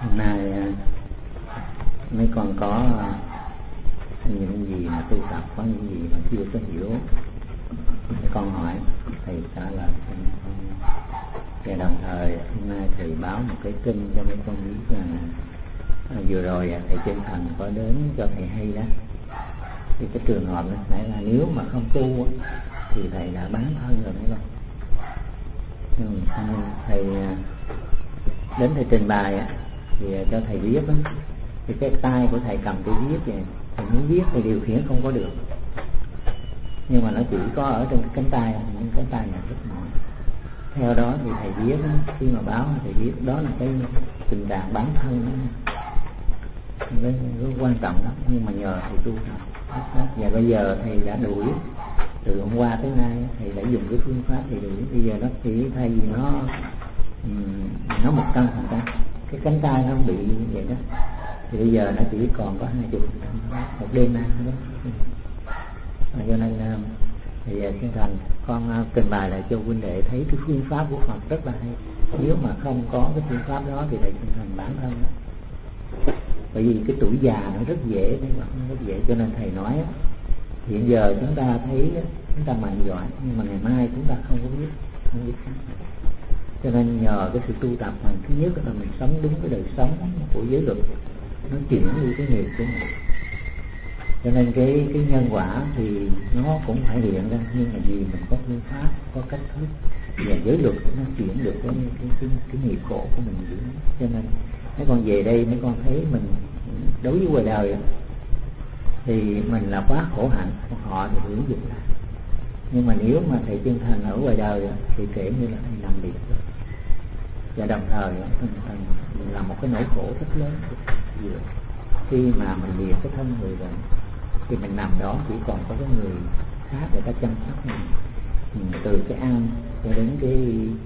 Hôm nay mấy con có những gì mà tu tập, có những gì mà chưa có hiểu, mấy con hỏi thầy trả lời. Và đồng thời hôm nay thầy báo một cái kinh cho mấy con biết rằng vừa rồi thầy Chân Thành có đến cho thầy hay đó. Thì cái trường hợp này phải là nếu mà không tu thì thầy đã bán thân rồi mấy con. Nhưng thầy đến thầy trình bày thì cho thầy viết đó, thì cái tay của thầy cầm cái viết vậy, thầy muốn viết thì điều khiển không có được, nhưng mà nó chỉ có ở trên cánh tay, những cánh tay này rất mỏi. Theo đó thì thầy viết đó, khi mà báo thầy viết đó là cái tình trạng bản thân đó, rất quan trọng lắm. Nhưng mà nhờ thầy tu và bây giờ thầy đã đuổi từ hôm qua tới nay, thầy đã dùng cái phương pháp thầy đuổi. Bây giờ nó chỉ thay vì nó 100%, cái cánh tay nó không bị vậy đó, thì bây giờ nó chỉ còn có 20% một đêm nay đó. Cho nên thì Chân Thành con trình bày lại cho huynh đệ thấy cái phương pháp của Phật rất là hay. Nếu mà không có cái phương pháp đó thì thầy Chân Thành bản thân đó. Bởi vì cái tuổi già nó rất dễ, rất dễ, cho nên thầy nói hiện giờ chúng ta thấy chúng ta mạnh giỏi, nhưng mà ngày mai chúng ta không biết khác. Cho nên nhờ cái sự tu tập này, thứ nhất là mình sống đúng cái đời sống của giới luật, nó chuyển đi cái nghiệp của mình. Cho nên cái nhân quả thì nó cũng phải hiện ra, nhưng mà vì mình có phương pháp, có cách thức và giới luật nó chuyển được cái nghiệp khổ của mình. Cho nên mấy con về đây mấy con thấy mình đối với ngoài đời thì mình là quá khổ hạnh, họ thì hưởng dụng lại. Nhưng mà nếu mà thầy Chân Thành ở ngoài đời thì kể như là thầy nằm liệt rồi. Và đồng thời mình là một cái nỗi khổ rất lớn. Khi mà mình liệt cái thân người rồi thì mình nằm đó chỉ còn có cái người khác người ta chăm sóc mình, từ cái ăn cho đến cái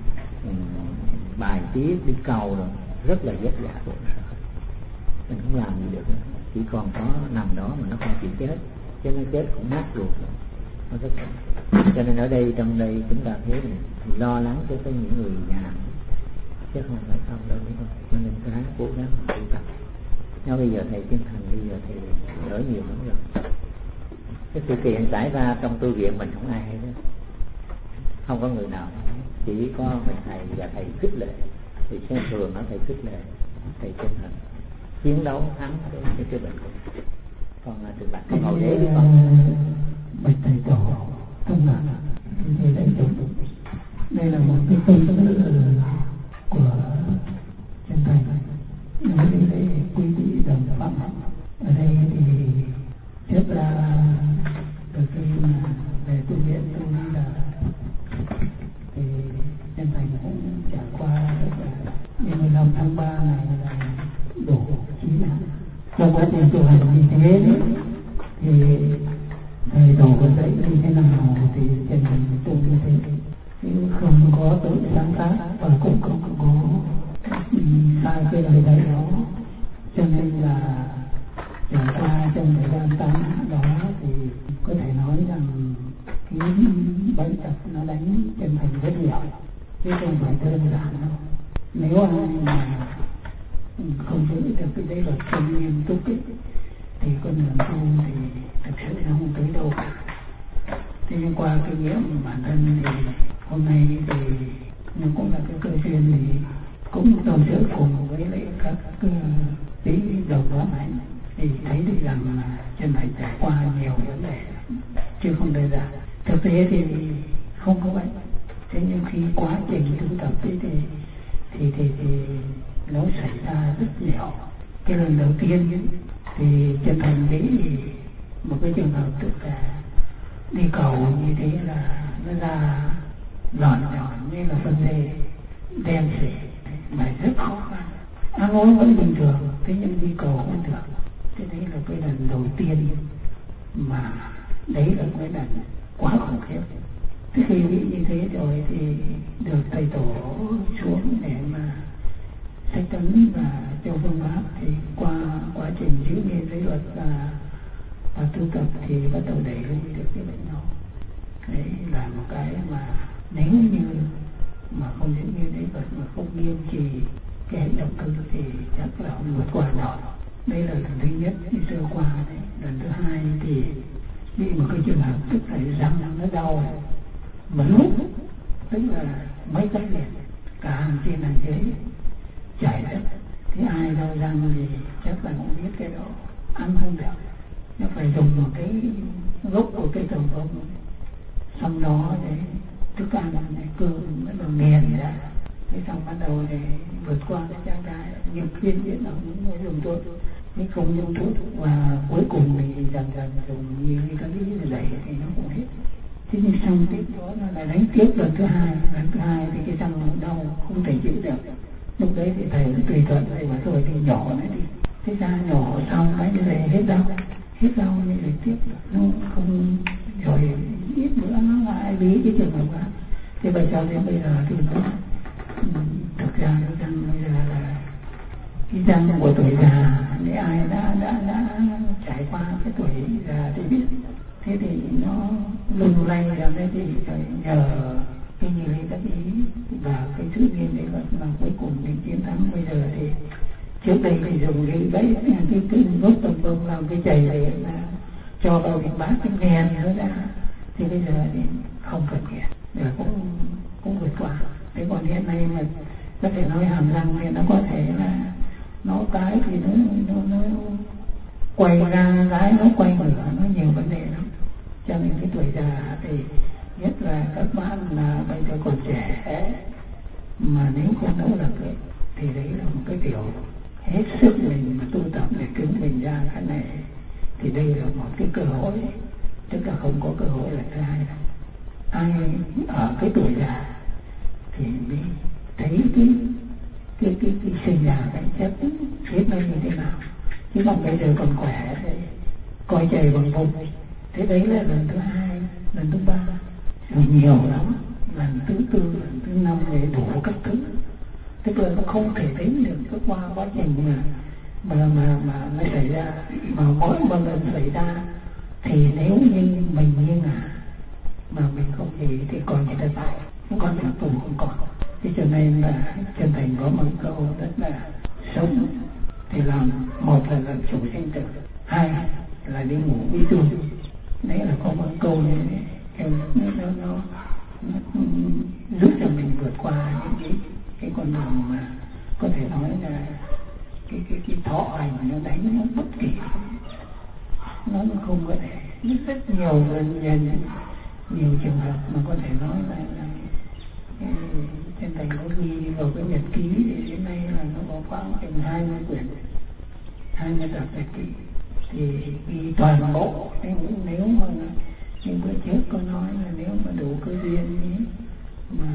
bài tiết đi cầu rồi, rất là vất vả khổ sở. Mình không làm gì được nữa. Chỉ còn có nằm đó mà nó không chịu chết, chứ nó chết cũng nát ruột rồi. Nó rất là... Cho nên ở đây, trong đây chúng ta thấy mình lo lắng cho những người nhà, chứ không phải không đâu. Cho nên cái cố gắng tu tập. Nếu bây giờ thầy Chân Thành bây giờ thầy đỡ nhiều lắm rồi. Cái sự kiện xảy ra trong tu viện mình không ai hay đó, không có người nào, chỉ có mình thầy và thầy khích lệ. Thì xem thường nó thầy khích lệ, thầy Chân Thành chiến đấu thắng cái bệnh. Còn trình bày cái hậu đế đi con. Bạch thầy tổ thông là thầy đại tổ. Đây là một cái công sự của Chân Thành. Nói đến đây quý vị đồng phạm. Ở đây thì trước ra từ khi mà về tu viện tôi nghĩ là thì Chân Thành cũng trải qua ngày 15 tháng 3 này là đổ 9 năm. Trong quá trình tu hành như thế thì thầy tổ vẫn dạy như thế nào thì Chân Thành tu như thế, chứ không có tự sáng tác và cũng không có sai cái lời dạy đó. Cho nên là trải qua trong thời gian 8 năm đó thì có thể nói rằng cái bệnh tật nó đánh Chân Thành rất nhiều, chứ không phải đơn giản đâu. Nếu ai mà không giữ được cái đấy là không nghiêm túc ấy, thì con đường tu thì thực sự nó không tới đâu cả. Thế nhưng qua kinh nghiệm của bản thân thì hôm nay thì nó cũng là cái cơ duyên thì cũng đồng sự cùng với lại các tí đầu đó này thì thấy được rằng là Chân Thành trải qua nhiều vấn đề chứ không đơn giản. Thực tế thì không có bệnh, thế nhưng khi quá trình tu tập ấy thì nó xảy ra rất nhiều. Cái lần đầu tiên ấy, thì Chân Thành nghĩ một cái trường hợp tức là đi cầu như thế là nó ra giòn như là phân dê đen xỉ mà rất khó khăn. Ăn uống vẫn bình thường, thế nhưng đi cầu không được. Thế đấy là cái lần đầu tiên mà đấy là cái lần quá khủng khiếp. Thế khi bị như thế rồi thì được thầy tổ xuống để mà sách tấn và cho phương pháp, thì qua quá trình giữ nghiên giới luật và tu tập thì bắt đầu đẩy lùi được cái bệnh đó. Đấy là một cái mà nếu như mà không giữ nghiên giới luật mà không nghiêm trì cái hệ động cơ thì chắc là không vượt qua nổi. Đây là lần thứ nhất đi sơ qua đấy. Lần thứ hai thì bị một cái trường hợp tức là răng nó đau mà lúc tức là mấy cái liền cả hàng trên hàng dưới chảy đất. Thì ai đau răng thì chắc là cũng biết cái đó ăn không được, nó phải dùng một cái gốc của cái trồng bông xong đó để thức ăn này cơm nó được nghiền ra, thế xong bắt đầu để vượt qua cái trạng thái nhiều khuyên biết là cũng mới dùng thuốc nhưng không dùng thuốc, và cuối cùng thì dần dần dùng nhiều cái dày thì nó cũng hết. Thế nhưng xong tiếp đó là lại đánh tiếp lần thứ hai thì cái răng nó đau không thể chịu được. Lúc đấy thì thầy cũng tùy thuận thầy bảo thôi thì nhỏ này đi, thế ra nhỏ xong cái như vậy hết đau như vậy tiếp nó không, rồi ít bữa nó lại bí cái trường hợp đó. Thế bây giờ đến bây giờ thì nó thực ra nó răng bây giờ là cái răng của tuổi già, nếu ai đã trải qua cái tuổi già thì biết. Thế thì nó lung lay ra đấy thì phải nhờ cái nhiều cái ý và cái sự nhiên đấy là cuối cùng mình chiến thắng. Bây giờ thì trước đây thì dùng cái đấy cái gốc tầm bông làm cái chày để là cho vào cái bát cái nghèn nữa ra, thì bây giờ thì không cần nghèn để cũng vượt qua. Thế còn hiện nay mà có thể nói hàm răng thì nó có thể là nó cái thì nó quay ra cái nó quay ngửa, nó nhiều vấn đề lắm. Cho nên cái tuổi già thì nhất là các bạn là bây giờ còn trẻ mà nếu không nỗ lực ấy, thì đấy là một cái điều hết sức mình mà tu tập để cứu mình ra cái này, thì đây là một cái cơ hội, tức là không có cơ hội là thứ hai đâu. Ai ở cái tuổi già thì mới thấy cái sinh già cái chất biết nó như thế nào, chứ còn bây giờ còn khỏe thì coi trời bằng vùng. Thế đấy là lần thứ hai, lần thứ ba, rồi nhiều lắm, lần thứ tư, lần thứ năm để đủ các thứ. Tức là nó không thể tính được cái qua quá trình mà nó xảy ra, mà mỗi một lần xảy ra thì nếu như mình như mà mình không gì thì còn người ta tại, nó còn là tù không còn. Thế cho nên là chân thành có một câu rất là sống thì làm, một là làm chủ sinh tử, hai là đi ngủ bí tu. Đấy là có một câu này nó giúp cho mình vượt qua những cái con đường mà có thể nói là cái thọ hành nó đánh nó bất kỳ, nó không có thể rất nhiều lần nhiều trường hợp mà có thể nói là trên thành có ghi vào cái nhật ký thì đến nay là nó có khoảng chừng 20 quyển, 20 tập nhật ký thì ghi toàn bộ. Nếu mà những bữa trước có nói là nếu mà đủ cơ duyên ý, mà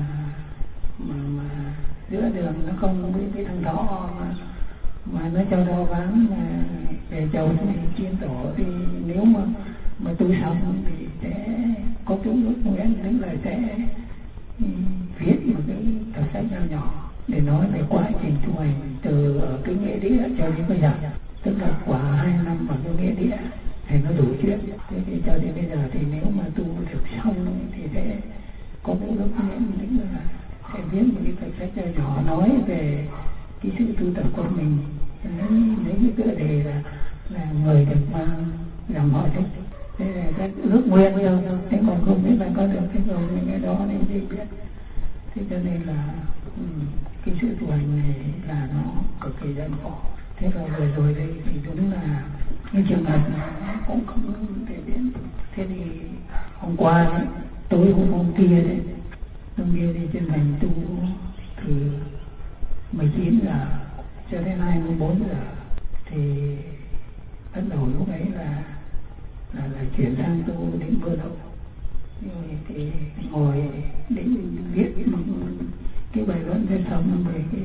giữa đường nó không với cái thằng đó mà nó cho đo ván mà về chầu thì chiên tổ, thì nếu mà tu xong thì sẽ có cái ước nguyện, tức là sẽ viết một cái tập sách nhỏ để nói về quá trình tu hành từ ở cái nghĩa đĩa cho đến bây giờ, tức là quả 2 năm bằng cái nghĩa đĩa thì nó đủ chuyện. Thế thì cho đến bây giờ thì nếu mà tu được xong thì sẽ có cái ước nguyện, tức là sẽ viết một cái tập sách nhỏ nói về cái sự tu tập của mình, lấy cái tựa đề là người được mang dòng họ thích. Thế là các ước nguyện thôi, thế còn không biết là có được cái rồi cái đó nên gì biết. Thế cho nên là cái sự tu hành này là nó cực kỳ gian khổ. Thế rồi rồi đây thì đúng là cái trường hợp này nó cũng không thể biết. Thế thì hôm qua tối hôm kia đấy, hôm kia thì trên thành tu từ 19 giờ cho đến 24 giờ thì bắt đầu lúc ấy là chuyển sang tu đến bữa đầu. Rồi thì ngồi đến viết một cái bài luận về sống về cái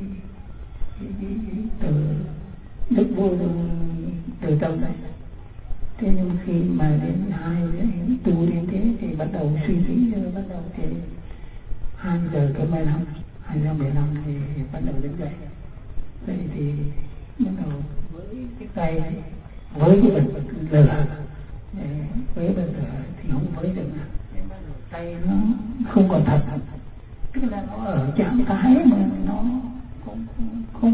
từ đức vô từ tâm này. Thế nhưng khi mà đến tu đến thế thì bắt đầu suy nghĩ, rồi bắt đầu thì 2 giờ cái 15 thì bắt đầu đứng dậy. Vậy thì bắt đầu với cái tay với cái bật lửa, với bật lửa thì không với được, tay nó không còn thật, tức là nó ở trạng thái mà nó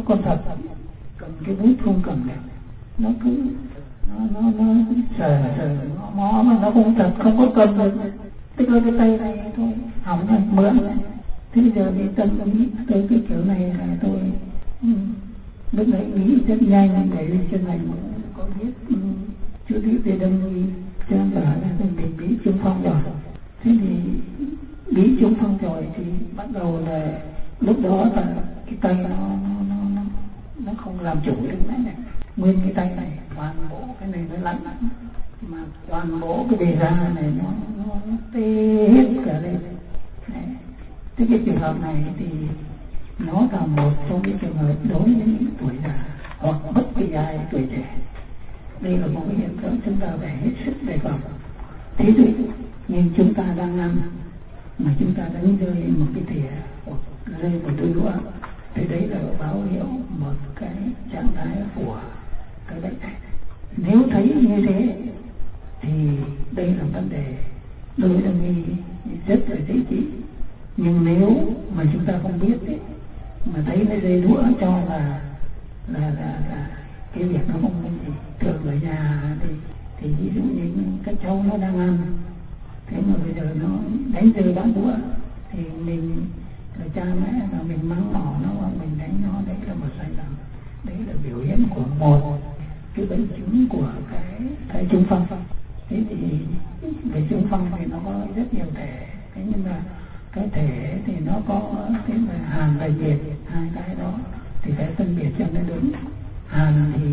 con thật cầm cái bút không cầm được, nó cứ nó sờ mó mà nó không thật, không có cầm được, tức là cái tay này thôi hỏng rồi, mượn rồi. Thế bây giờ thì tâm nghĩ tôi cái kiểu này là tôi lúc đấy nghĩ rất nhanh, để lên trên này mà có biết chú thích về đông y cho nên bảo là mình bị trung phong rồi. Thế thì bị trung phong rồi thì bắt đầu là lúc đó là cái tay nó không làm chủ được nữa này, nguyên cái tay này toàn bộ cái này nó lạnh, mà toàn bộ cái bề da này nó tê hết cả lên. Thế cái trường hợp này thì nó là một trong những trường hợp đối với những tuổi già hoặc bất kỳ ai tuổi trẻ. Đây là một cái hiện tượng chúng ta phải hết sức đề phòng. Thí dụ như chúng ta đang ăn mà chúng ta đánh rơi một cái thìa hoặc rơi một đôi đũa, thì đấy là báo hiệu một cái trạng thái của cái bệnh này. Nếu thấy như thế thì đây là vấn đề đối với đông y rất là dễ trị. Nhưng nếu mà chúng ta không biết ấy, mà thấy nó rơi đũa cho là cái việc nó không gì. Thường ở nhà thì ví dụ như các cháu nó đang ăn, thế mà bây giờ nó đánh rơi bát đũa thì mình là cha mẹ là mình mắng mỏ nó và mình đánh nó, đấy là một sai lầm. Đấy là biểu hiện của một cái bệnh chứng của cái trung phong. Thế thì về trung phong thì nó có rất nhiều thể, thế nhưng mà cái thể thì nó có cái là hàn và nhiệt, hai cái đó thì phải phân biệt cho nó đúng. Hàn thì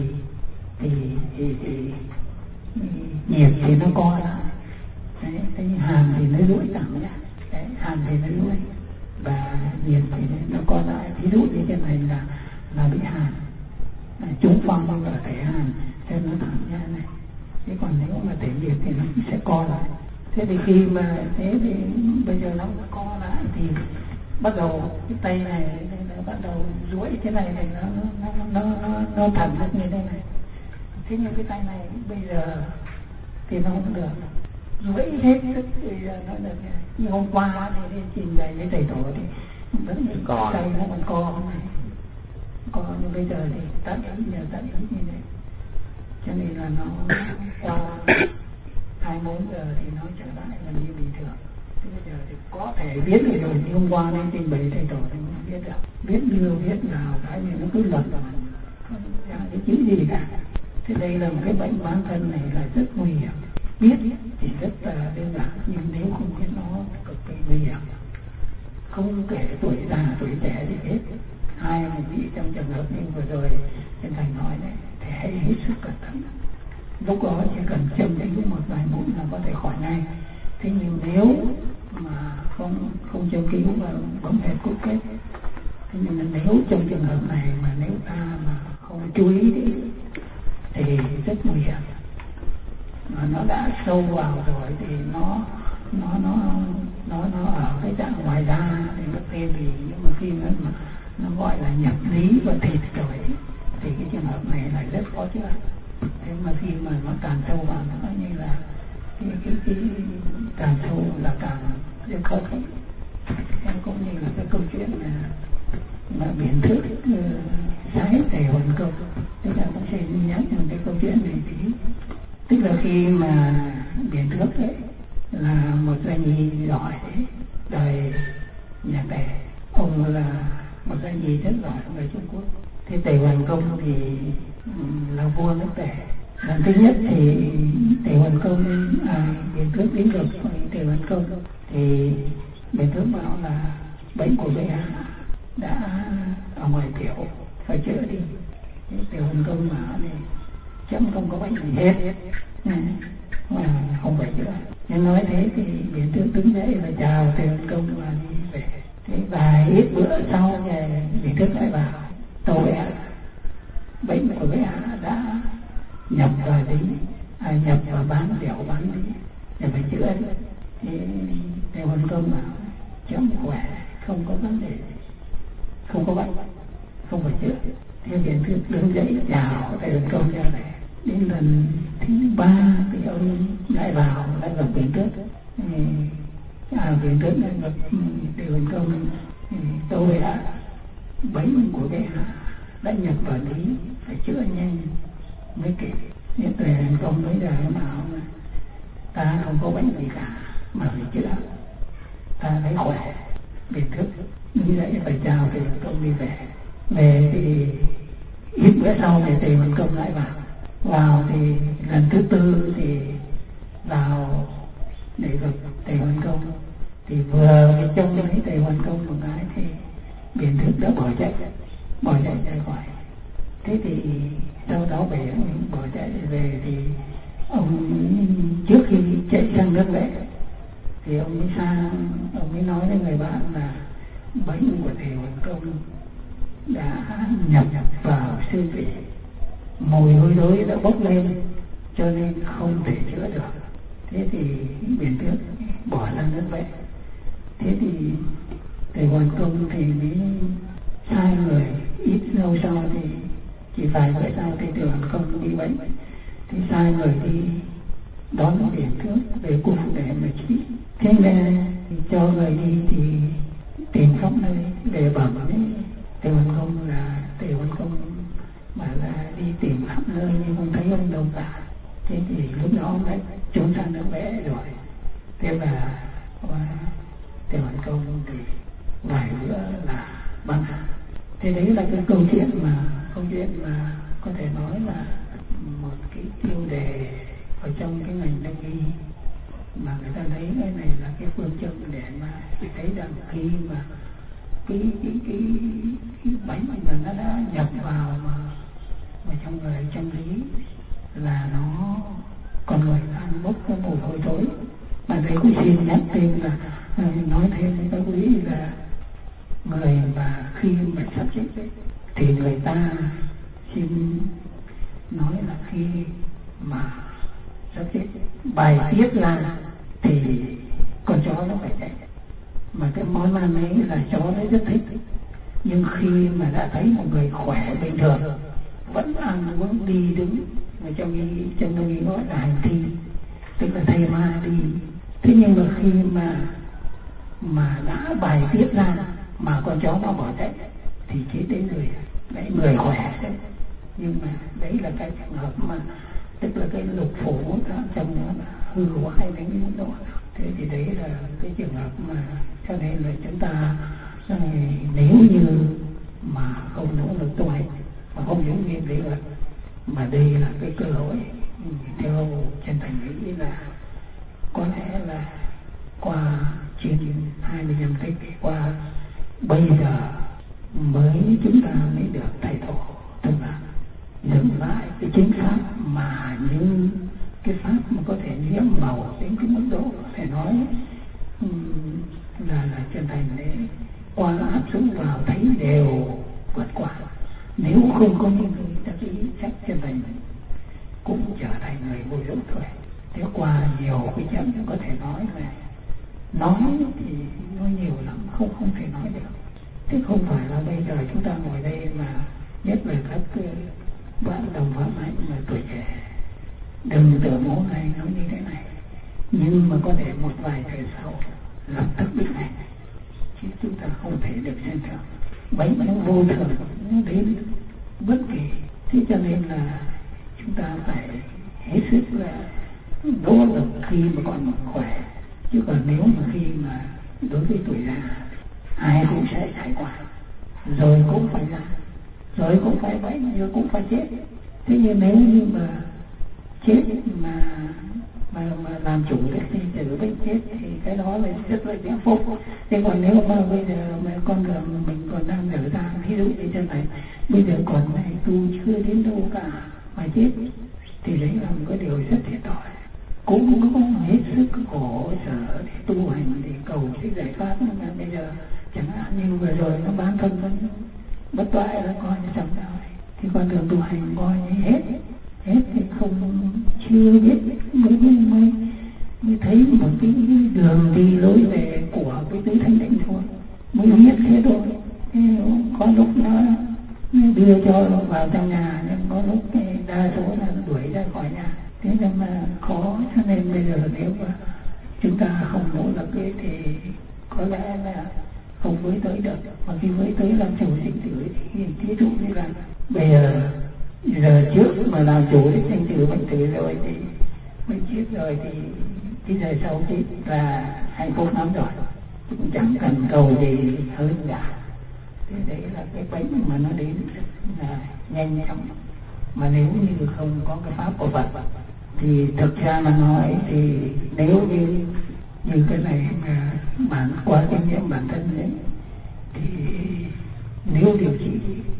nhiệt thì nó co lại, đấy, cái hàn thì nó duỗi thẳng nhá, đấy, hàn thì nó duỗi và nhiệt thì nó co lại. Ví dụ như cái này là bị hàn, trúng phong hoặc là thể hàn cho nó thẳng ra này. Thế còn nếu mà thể nhiệt thì nó sẽ co lại. Thế thì khi mà thế thì bây giờ nó co lại thì bắt đầu cái tay này nó bắt đầu duỗi thế này thì nó thẳng được như thế này. Thế nhưng cái tay này bây giờ thì nó không được, duỗi hết sức thì nó được. Như hôm qua thì đi trình bày với thầy tổ thì vẫn tay nó còn co này, co, nhưng bây giờ thì tắt ý như thế, cho nên là nó qua 24 giờ thì nó trở lại gần như bình thường. Thế bây giờ thì có thể biết được rồi, nhưng hôm qua nên trình bày thầy tổ thì không biết được, biết như biết nào cái gì nó cứ lật vào không ra cái chữ gì cả. Thế đây là một cái bệnh bán thân này là rất nguy hiểm. Biết thì rất là đơn giản, nhưng nếu không biết nó cực kỳ nguy hiểm. Không kể tuổi già tuổi trẻ gì hết, ai mà bị trong trường hợp như vừa rồi trên Thành nói đấy thì hãy hết sức cẩn thận. Lúc đó chỉ cần châm đánh một vài mũi là có thể khỏi ngay. Thế nhưng nếu mà không châm cứu và bấm hẹp cốt kết, thế nhưng mà nếu trong trường hợp này mà nếu ta mà không chú ý thì rất nguy hiểm. Mà nó đã sâu vào rồi thì nó ở cái trạng ngoài da thì nó tên gì, nhưng mà khi nó gọi là nhập lý và thịt rồi thì cái trường hợp này là rất khó chữa. Thế mà khi mà nó càng sâu vào nó như là cái càng sâu là càng rất khó khăn. Em cũng như là cái câu chuyện mà biển thước sái Tề Huần Công, tức là cũng sẽ nhắc một cái câu chuyện này tí. Tức là khi mà biển thước ấy là một doanh nhi giỏi đời nhà Tề, ông là một doanh nhi rất giỏi người Trung Quốc. Thế Tề Huần Công thì là vua nước Tề. Lần thứ nhất thì Tề Huần Công biển thước đến gặp Tề Huần Công thì biển thước bảo là bệnh của bệ hạ đã ở ngoài tiểu, phải chữa đi. Tề Huần Công bảo này chấm không có bệnh gì hết mà không phải chữa. Nhưng nói thế thì biển thước đứng dậy và chào Tề Huần Công và đi về. Thế vài ít bữa sau thì biển thước lại bảo tâu bệ hạ, bệnh của bệ hạ đã nhập vào lý, nhập vào bán đẻo bán lý, để phải chữa đi. Thì Tề Huần Công bảo chấm khỏe, không có vấn đề, không có bệnh, không phải chữa. Thế biển thước đứng dậy chào Tề Huần Công ra này. Đến lần thứ 3 thì ông lại vào lại gặp biển thước. Biển thước lại gặp Tề Huần Công, tâu bệ hạ, bệnh của bệ hạ đã nhập vào lý phải chữa nhanh mới kịp. Những tuệ thành công mới giờ nó bảo ta không có bệnh gì cả mà phải chữa, ta thấy khỏe biệt thức như vậy phải chào thầy Văn Công đi về. Về thì ít bữa sau thì thầy Văn Công lại vào thì lần thứ tư thì vào để gặp thầy Văn Công, thì vừa trông thấy thầy Văn Công một cái thì biện thức đã bỏ chạy ra khỏi. Thế thì sau đó về ông bỏ chạy về thì ông trước khi chạy sang nước Lệ thì ông mới nói với người bạn là bệnh của thầy Văn Công đã nhập vào xương vị, mùi hôi thối đã bốc lên cho nên không thể chữa được. Thế thì biện thức bỏ ra nước Lệ. Thế thì thầy Văn Công thì mới sai người, ít lâu sau thì chỉ vài bữa sau thì thầy Văn Công đi bệnh, thì sai người đi đón biện thức về cung để mà trị. Thế nên cho người đi thì tìm khắp nơi để bẩm với thầy Văn Công là thầy Văn Công mà là đi tìm khắp nơi nhưng không thấy ông đâu cả. Thế thì lúc đó ông đã trốn sang nước Lệ rồi. Thế là thầy Văn Công thì vài bữa là băng hà. Thế đấy là cái câu chuyện mà có thể nói là một cái tiêu đề ở trong cái ngành đông y mà người ta lấy cái này là cái phương châm để mà thấy rằng khi mà cái bánh mà nó đã nhập vào mà trong người trong lý là nó còn người ăn bốc cái mùi hôi thối. Mà đây cũng xin nhắc thêm là nói thêm với các quý là người mà khi mà sắp chết thì người ta xin nói là khi mà sắp chết bài tiết ra thì con chó nó phải chạy. Mà cái món ăn ấy là chó nó rất thích. Nhưng khi mà đã thấy một người khỏe bình thường vẫn ăn uống đi đứng, mà trong đông y gọi là hành thi, tức là thầy ma đi. Thế nhưng mà khi mà đã bài tiết ra mà con chó nó bỏ chạy thì chết đến người, đấy người khỏe đấy. Nhưng mà đấy là cái trường hợp mà tức là cái lục phủ trong nó hư hoại đến mức độ. Thế thì đấy là cái trường hợp mà cho nên là chúng ta nếu như mà không nỗ lực tu hành mà không giữ nghiêm lý luật, mà đây là cái cơ hội theo chân thành nghĩ là có lẽ là qua trên 25 thế kỷ qua bây giờ mới chúng ta mới được thầy tổ tức là dừng lại cái chính pháp mà như cái pháp mà có thể nhiễm màu đến cái mức độ có thể nói là chân thành để qua áp dụng vào thấy đều vượt qua. Nếu không có những người ta ý chắc chân thành cũng trở thành người vô dụng thôi. Thế qua nhiều cái chấm có thể nói là nói thì nói nhiều lắm không thể nói được. Thế không phải là bây giờ chúng ta ngồi đây mà nhất là các bạn đồng pháp ấy mà tuổi trẻ đừng tưởng mẫu này nói như thế này, nhưng mà có thể một vài thời sau lập tức bị này, chứ chúng ta không thể được xem thường. Bấy nó vô thường nó đến bất kỳ. Thế cho nên là chúng ta phải hết sức là nỗ lực khi mà còn khỏe, chứ còn nếu mà khi mà đối với tuổi già ai cũng sẽ trải qua, rồi cũng phải ra, rồi cũng phải bệnh, rồi cũng phải chết. Thế nhưng nếu như mà chết mà làm chủ được thì từ bệnh chết thì cái đó là rất là hạnh phúc. Thế còn nếu mà bây giờ mà con đường mình còn đang ở ra, ví dụ như thế này, bây giờ còn này tu chưa đến đâu cả mà chết thì đấy là một cái điều rất thiệt thòi. Cũng có hết sức khổ sở để tu hành để cầu cái giải thoát. Nhưng mà bây giờ chẳng hạn như vừa rồi nó bán thân vẫn bất toại là coi như chẳng sao, thì con đường tu hành coi như hết thì không chưa biết mới thấy một cái đường đi lối về của cái tứ thanh định thôi, mới biết thế thôi. Thế có lúc nó đưa cho vào trong nhà, nhưng có lúc đa số là đuổi ra khỏi nhà. Thế nên mà khó. Cho nên bây giờ nếu mà chúng ta không nỗ lực ấy thì có lẽ là không với tới được. Mà khi với tới làm chủ sinh tử thì thí dụ như là bây giờ trước mà làm chủ được danh từ bệnh tử rồi thì mình chết rồi thì cái đời sau chết là hạnh phúc lắm rồi, cũng chẳng cần cầu gì hơn cả. Thế đấy là cái bệnh mà nó đến rất là nhanh chóng, mà nếu như không có cái pháp của Phật thì thực ra mà nói thì nếu như cái này mà bản qua kinh nghiệm bản thân đấy thì nếu điều trị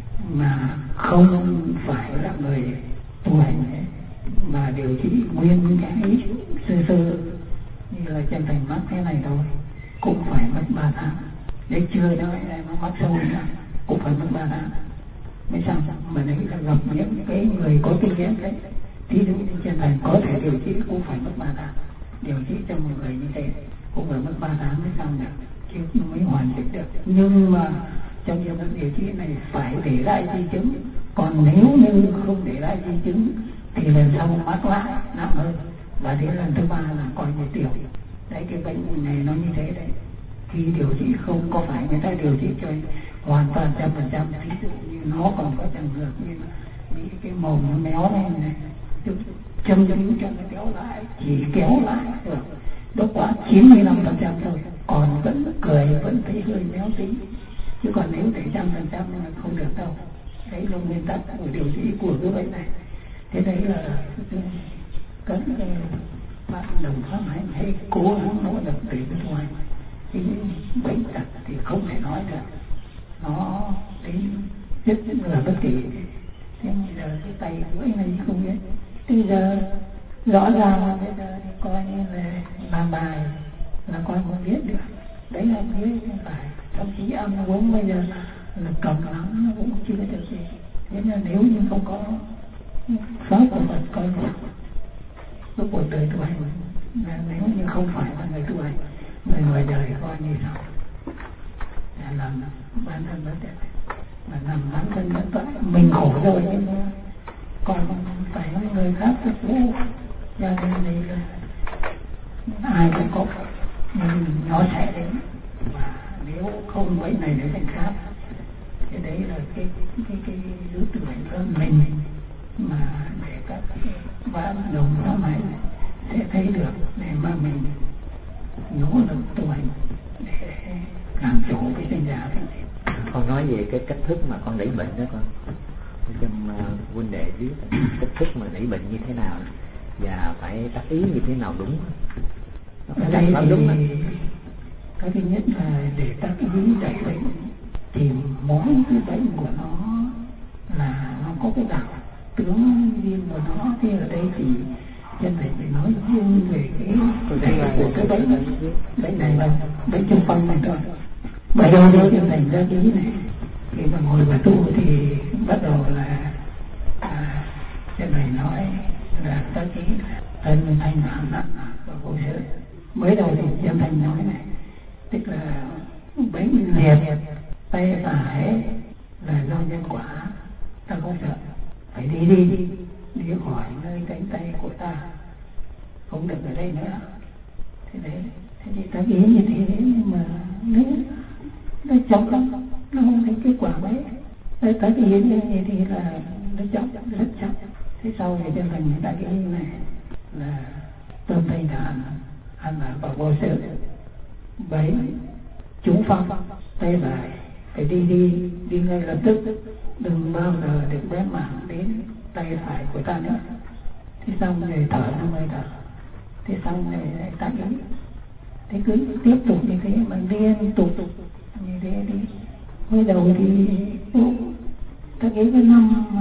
mà không phải là người tu hành ấy, mà điều trị nguyên cái sơ sơ như là chân thành mắc thế này thôi cũng phải mất 3 tháng. Đấy chưa nói nó mắc sâu nữa cũng phải mất 3 tháng mới xong. Mà đấy là gặp những cái người có kinh nghiệm đấy, thí dụ như chân thành có thể điều trị cũng phải mất 3 tháng. Điều trị cho một người như thế cũng phải mất 3 tháng mới xong được, chứ mới hoàn chỉnh được. Nhưng mà trong trường hợp điều trị này phải để lại di chứng, còn nếu như không để lại di chứng thì lần sau mắc lại nặng hơn, và đến lần thứ 3 là coi như tiểu. Đấy, cái bệnh này nó như thế đấy. Khi điều trị không có phải người ta điều trị cho hoàn toàn 100%, ví dụ như nó còn có trường hợp như bị cái mồm nó méo lên này, châm cứu cho nó kéo lại, chỉ kéo lại được đó quá 95% thôi, còn vẫn cười, vẫn thấy hơi méo tí, chứ còn nếu để 100% là không được đâu. Đấy là nguyên tắc của điều trị của cái bệnh này. Thế đấy là các bạn đồng pháp hành hay cố gắng nỗ lực để bên ngoài. Cái bệnh tật thì không thể nói được, nó đến rất là bất kỳ. Thế bây giờ cái tay lưỡi này không biết, bây giờ rõ ràng là bây giờ thì coi như là làm bài là coi không biết được. Đấy là biết không phải, thậm chí ăn uống bây giờ là cầm lắm nó cũng chưa được gì. Thế nên nếu như không có pháp của Phật coi như lúc cuộc đời tu hành, nếu như không phải là người tu hành, người ngoài đời coi như sao để làm bản thân bất đẹp, mà làm bản thân bất tội, mình khổ rồi nhưng mà còn phải người khác phục vụ, cho nên đây là ai cũng có, nhưng nó sẽ đến. Và nếu không mấy này để thành khác, thì đấy là cái lứa tuổi của mình mà để các bạn đồng pháp hành sẽ thấy được, để mà mình nỗ lực tu hành để làm chủ cái sinh giả này. Con nói về cái cách thức mà con đẩy bệnh đó con, trong huynh đệ biết cách thức mà đẩy bệnh như thế nào và phải tác ý như thế nào đúng. Ở đây thì đúng cái thứ nhất là để tác ý đẩy bệnh thì mỗi cái bệnh của nó là nó có cái đặc tướng riêng của nó. Thì ở đây thì chân thành phải nói riêng về cái của cái bệnh này là bệnh trung phong này thôi. Bởi đâu đâu chân thành ra ý này, khi mà ngồi vào tu thì bắt đầu là chân thành nói là ta ý thân thanh thản nặng và vô sự. Mới đầu thì chân thành nói này, tức là bệnh liệt tay phải là do nhân quả, ta không sợ, phải đi khỏi nơi cánh tay của ta, không được ở đây nữa. Thế đấy, thế thì ta nghĩ như thế, nhưng mà nếu nó chậm lắm, nó không thấy kết quả mấy. Ta nghĩ như thế thì là nó chậm, rất chậm. Thế sau thì chân thành người ta nghĩ như này là tâm thanh thản, an lạc và vô sự. 7. Chú phong tay phải phải đi ngay lập tức, đừng bao giờ được bén mảng đến tay phải của ta nữa. Thế xong rồi thở 50 thở, thế xong rồi ta ý, thế cứ tiếp tục như thế mà liên tục như thế đi. Mới đầu thì ta nghĩ cái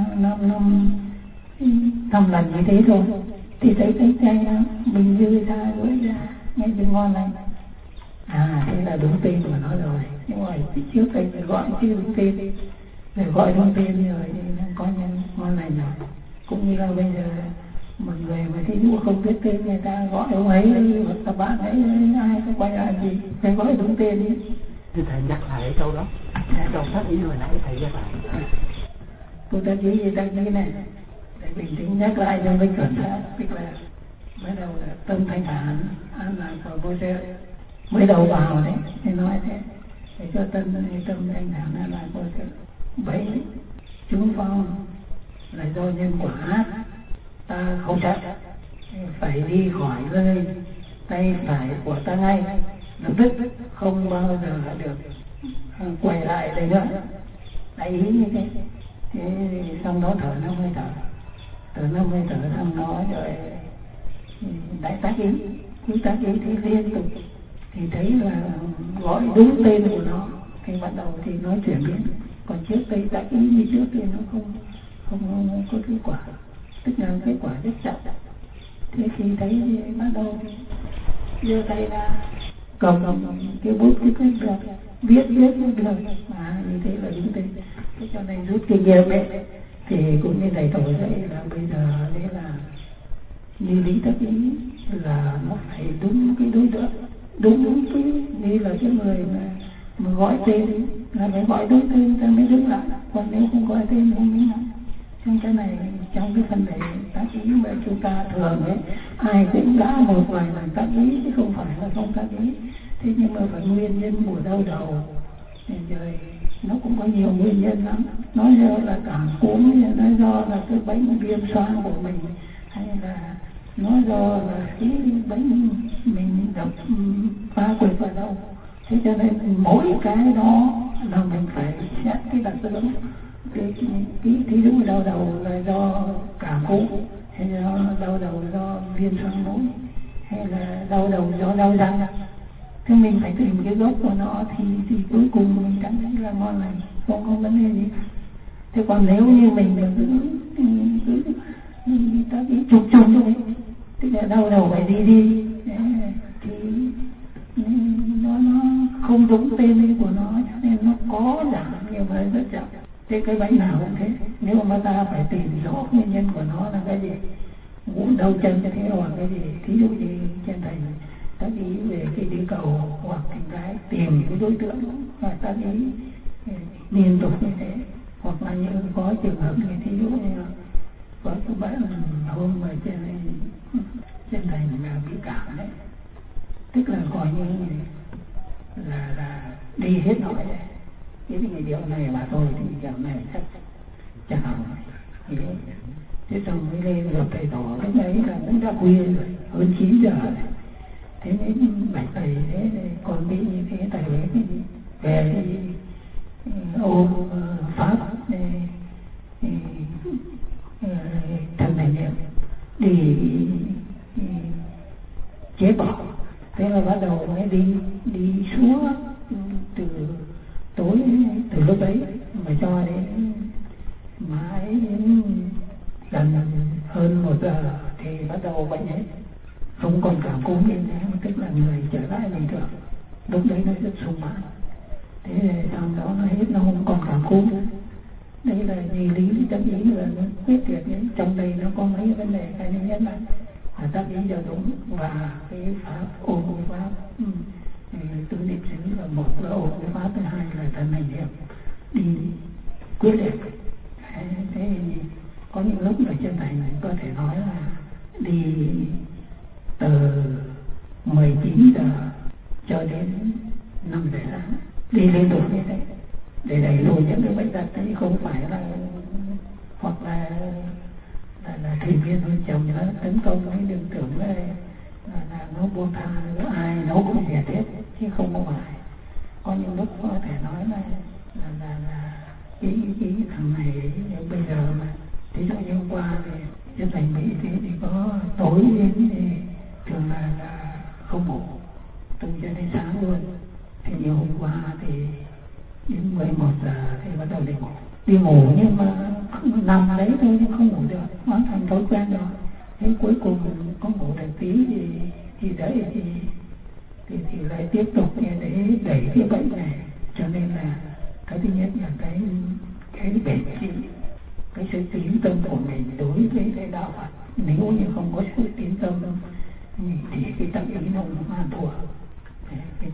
năm lần như thế thôi thì thấy cánh tay mình dư ra với ra nghe chừng ngon lành. Thế là đúng tên của nó rồi. Nhưng mà trước đây phải gọi chưa đúng tên, để gọi đúng tên rồi thì nó có nhân ngon lành rồi. Cũng như là bây giờ một người mà thí dụ không biết tên người ta gọi ông ấy hoặc các bạn ấy ai có quay lại gì phải gọi đúng tên đi. Thì thầy nhắc lại cái câu đó, câu tác ý hồi nãy thầy nhắc lại. Tôi tác ý gì tác ý này để bình tĩnh nhắc lại cho mình chuẩn xác. Tức là bắt đầu là tâm thanh thản, an lạc và vô sự. Mới đầu vào đấy thì nói thế để cho tâm thanh thản an lạc vô sự. vậy chúng phong là do nhân quả, ta không trách, phải đi khỏi nơi tay phải của ta ngay lập tức, không bao giờ được quay lại đây nữa. Đại ý như thế. Thế xong đó thở 50 thở, thở 50 thở xong đó rồi đại tác ý, cứ tác ý thì liên tục thì thấy là gọi đúng tên của nó thì bắt đầu thì nó chuyển biến. Còn trước đây tác ý như trước thì nó không có kết quả, tức là kết quả rất chậm. Thế khi thấy thì bắt đầu giơ tay ra cầm cái bút cái được viết cái được mà như thế là đúng tên. Thế cho nên rút kinh nghiệm ấy thì cũng như thầy tổ dạy là bây giờ đấy là như lý tác ý là nó phải đúng cái đối tượng, đúng cái như là cái người mà gọi tên là phải gọi đúng tên ta mới đứng lại, còn nếu không gọi tên không đứng lại. Trong cái này, trong cái phần này tác ý mà chúng ta thường ấy, ai cũng đã một vài lần tác ý chứ không phải là không tác ý. Thế nhưng mà phải nguyên nhân của đau đầu rồi nó cũng có nhiều nguyên nhân lắm. Nói do là cảm cúm, nói do là cái bệnh viêm xoang của mình, hay là nói do là cái bệnh mình gặp phá quệt vào đâu. Thế cho nên mỗi cái đó là mình phải xét cái đặc tính. Thí dụ đau đầu là do cảm cúm, hay là đau đầu do viêm xoang mũi, hay là đau đầu do đau răng. Thế mình phải tìm cái gốc của nó thì cuối cùng mình cảm thấy là ngon lành, không có vấn đề gì. Thế còn nếu như mình cứ ta ý trục thôi, tức là đau đầu phải đi thì nó không đúng tên của nó, cho nên nó có giảm nhưng mà rất chậm. Thế cái bệnh nào cũng thế, nếu mà ta phải tìm rõ nguyên nhân của nó là cái gì, ngủ đau chân thế hoặc cái gì. Thí dụ như trên thầy tác ý về cái địa cầu hoặc cái tìm cái đối tượng và tác ý liên tục như thế. Hoặc là như có trường hợp như thí dụ như có các bạn hôm mà trên thầy là bị cảm đấy, tức là coi như là đi hết nổi đấy. Cái điều này mà thôi thì điều này chắc hỏng. Thế xong mới lên gặp thầy tổ, lúc ấy là cũng đã khuya rồi, hơn 9 giờ rồi. Thế nên bạch thầy thế còn bị như thế, thầy về ôm pháp thần này niệm đi chế bỏ. Thế là bắt đầu mới đi xuống từ tối, từ lúc ấy mà cho đến mãi đến gần hơn 1 giờ thì bắt đầu bệnh hết, không còn cảm cúm như thế, tức là người trở lại bình thường. Lúc đấy nó rất sung mãn. Thế sau đó nó hết, nó không còn cảm cúm nữa. Đây là gì lý tác ý là nó quyết liệt đấy. Trong đây nó có mấy vấn đề. Cái thứ nhất là tác ý cho đúng, và cái pháp ôm pháp tứ niệm xứ là một là ôm cái pháp, thứ hai là thần hành niệm đi quyết liệt. Thế có những lúc ở trên này có thể nói là đi từ 19 giờ cho đến 5 giờ sáng, đi liên tục như thế để đẩy lùi những cái bệnh tật ấy. Không phải là hoặc là thuyền viên hơi chồng nó tấn công, nó đừng tưởng là nó buông tha, ai nó cũng diệt hết chứ không có phải. Có những lúc có thể nói là cái thằng này bây giờ mà thí dụ như hôm qua thì trên thành Mỹ thì có tối đến thì thường là không ngủ, từ cho đến sáng luôn. Thì nhiều hôm qua thì đến 11 giờ thì bắt đầu đi ngủ nhưng mà nằm đấy thôi nhưng không ngủ được, nó thành thói quen rồi. Thế cuối cùng có ngủ được tí thì đấy thì lại tiếp tục để đẩy cái bệnh này. Cho nên là cái thứ nhất là cái bền trị, cái sự tín tâm của mình đối với cái đạo Phật. Nếu như không có sự tín tâm thì cái tác ý nó không an thua. Cái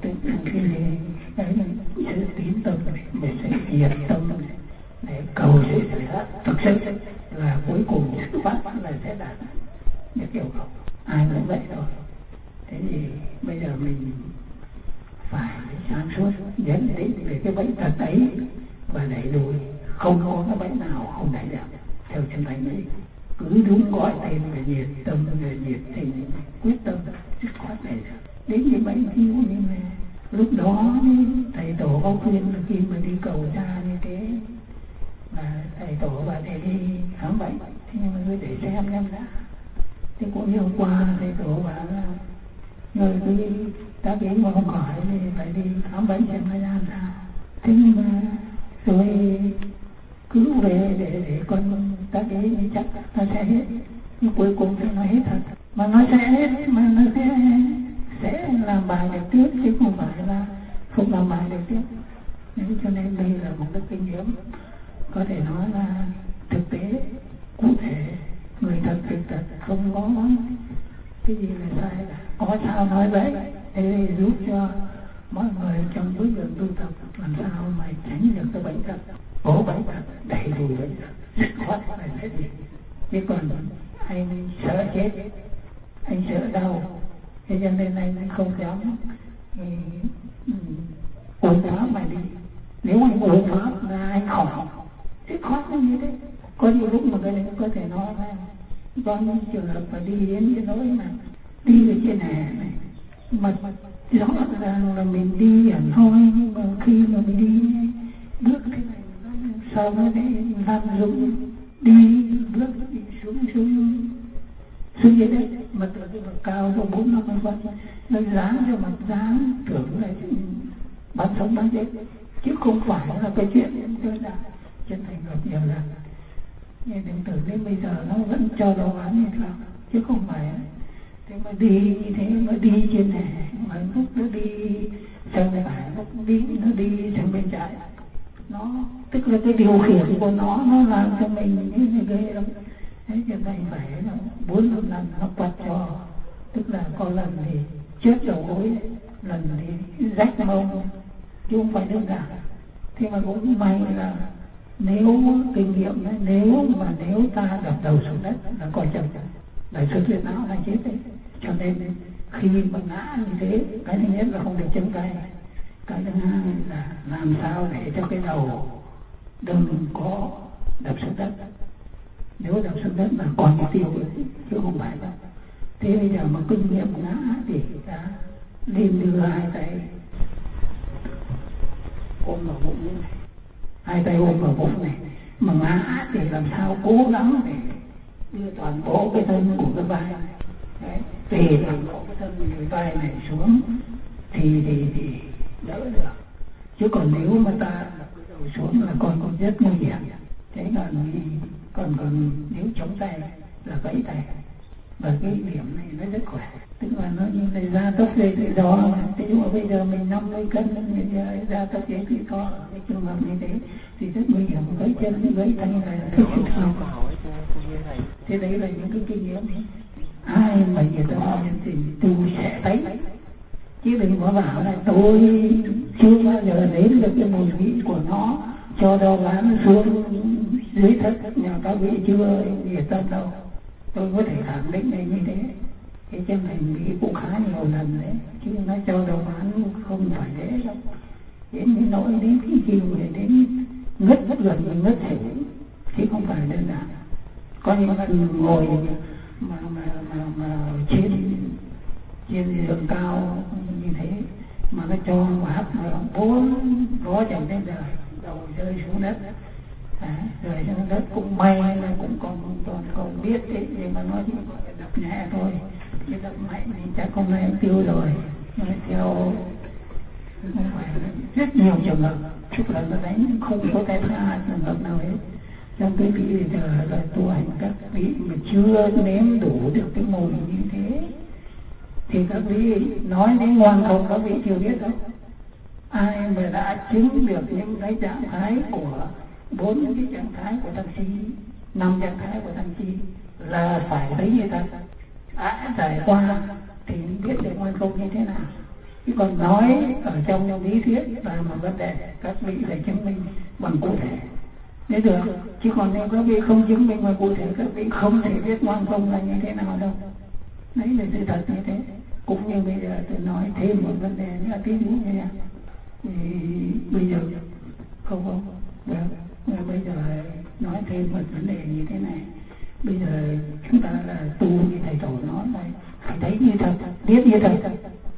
là sự tín tâm để sự nhiệt tâm để cầu sự thực sự là cuối cùng xuất phát là sẽ đạt được yêu cầu. Ai cũng vậy thôi. Thế thì bây giờ mình phải sáng suốt nhận định về cái bệnh tật ấy và đẩy lùi, không có cái bệnh nào không đẩy được theo chân thành ấy. Cứ đúng gọi tên về nhiệt tâm, về nhiệt tình, quyết tâm, dứt khoát này đến cái bệnh hiu như này. Lúc đó thầy tổ có khuyên là khi mà đi cầu cha như thế mà thầy tổ bảo để đi khám bệnh, thế nhưng mà ngươi để xem đã. Thế cũng như hôm qua thầy tổ bảo là người cứ ta biết mà không khỏi thì phải đi khám bệnh xem nó ra sao. Thế nhưng mà rồi cứ về để con ta biết thì chắc nó sẽ hết, nhưng cuối cùng thì nó hết thật. Mà nó sẽ hết, mà nó sẽ làm bài được tiếp chứ không phải là không làm bài được tiếp. Nên cho nên đây là một cái kinh nghiệm có thể nói là thực tế cụ thể, người thật việc thật, không có cái gì là sai cả, có sao nói vậy để giúp cho mọi người trong bước đường tu tập làm sao mà tránh được cái bệnh tật, cố bệnh tật, đẩy lùi bệnh tật, dứt khoát là hết gì. Chứ còn anh sợ chết, anh sợ đau, thế cho nên anh không dám ổn quá mà đi. Nếu anh ổn quá là anh khỏi, dứt khoát nó như thế. Có nhiều lúc mà cái này có thể nói là có những trường hợp phải đi đến cái nỗi mà đi ở trên hè này mà rõ ràng là mình đi hẳn thôi, nhưng mà khi mà mình đi bước thế này sau đó để làm dụng đi bước đi xuống dưới đây mà từ cái bậc cao cho 4-50 phân nó dán cho mặt dán tưởng là bán sống bán chết, chứ không phải là cái chuyện đơn giản. Chân thành gặp nhiều lần nhưng đến từ đến bây giờ nó vẫn cho đồ án như thế, chứ không phải thế mà đi như thế mà đi trên này mà lúc nó đi sang bên phải, lúc nó đi sang bên trái, nó tức là cái điều khiển của nó làm cho mình như ghê lắm. Thế cho nên phải 4-5 lần nó quạt cho, tức là có lần thì chết đầu gối, lần thì rách mông, chứ không phải đơn giản. Thế mà cũng may là nếu kinh nghiệm đấy, nếu ta đập đầu xuống đất là coi chừng đại xuất huyết não là chết đấy. Cho nên khi mà ngã như thế, cái thứ nhất là không được chân tay, cái thứ hai là làm sao để cho cái đầu đừng có đập xuống đất. Nếu đập xuống đất là còn cái tiêu chứ không phải đâu. Thế bây giờ mà kinh nghiệm ngã thì ta nên đưa hai tay ôm vào bụng như này, hai tay ôm vào bụng này, mà ngã thì làm sao cố gắng để đưa toàn bộ cái thân của cái vai này, tùy toàn bộ cái thân cái vai này xuống thì đỡ được. Chứ còn nếu mà ta đặt cái đầu xuống là còn rất nguy hiểm. Thế còn nếu chống tay là gãy tay, và cái điểm này nó rất khỏe, tức là nó như là gia tốc dây tự do. Thế nhưng mà bây giờ mình 50 cân mình gia tốc dây tự do, cái trường hợp như thế thì rất nguy hiểm, gãy chân gãy tay là rất là sao. Thế đấy là những cái kinh nghiệm ai mà người ta nói thì tu sẽ thấy, chứ đừng có bảo là tôi chưa bao giờ đến được cái mùi vị của nó, cho đâu bán xuống dưới thất nhà các vị chưa nhiệt tâm đâu. Tôi có thể khẳng định là như thế. Cái chân thành Mỹ cũng khá nhiều lần đấy, chứ nó cho đầu bán không phải dễ đâu. Đến cái nỗi đến cái chiều này đến ngất gần ngất xỉu, chứ không phải đơn giản. Có những lần ngồi mà trên giường cao như thế mà nó cho quạt bốn gió chẳng đến đời, đầu rơi xuống đất. Rồi trong đất cũng may là cũng còn biết thế, nhưng mà nó chỉ gọi là đập nhẹ thôi, chứ đập mạnh thì chắc hôm nay em tiêu rồi. Nhưng theo không phải rất nhiều trường hợp, chúc là nó đánh không có cái tha trường hợp nào hết. Trong cái vị bây giờ là tu hành các vị mà chưa nếm đủ được cái mùi như thế thì các vị nói đến ngoan không, các vị chưa biết đâu. Ai mà đã chứng được những cái trạng thái của 4 cái trạng thái của tăng chi, 5 trạng thái của tăng chi là phải thấy như thật, đã trải qua thì biết được ngoan không như thế nào. Chứ còn nói ở trong lý thuyết là một vấn đề, các vị phải chứng minh bằng cụ thể để được. Chứ còn nếu các vị không chứng minh bằng cụ thể, các vị không thể biết ngoan không là như thế nào đâu. Đấy là sự thật như thế. Cũng như bây giờ tôi nói thêm một vấn đề nữa, ví dụ như thì bây giờ không được, bây giờ thêm một vấn đề như thế này. Bây giờ chúng ta là tu như thầy tổ nói là phải thấy như thật, biết như thật,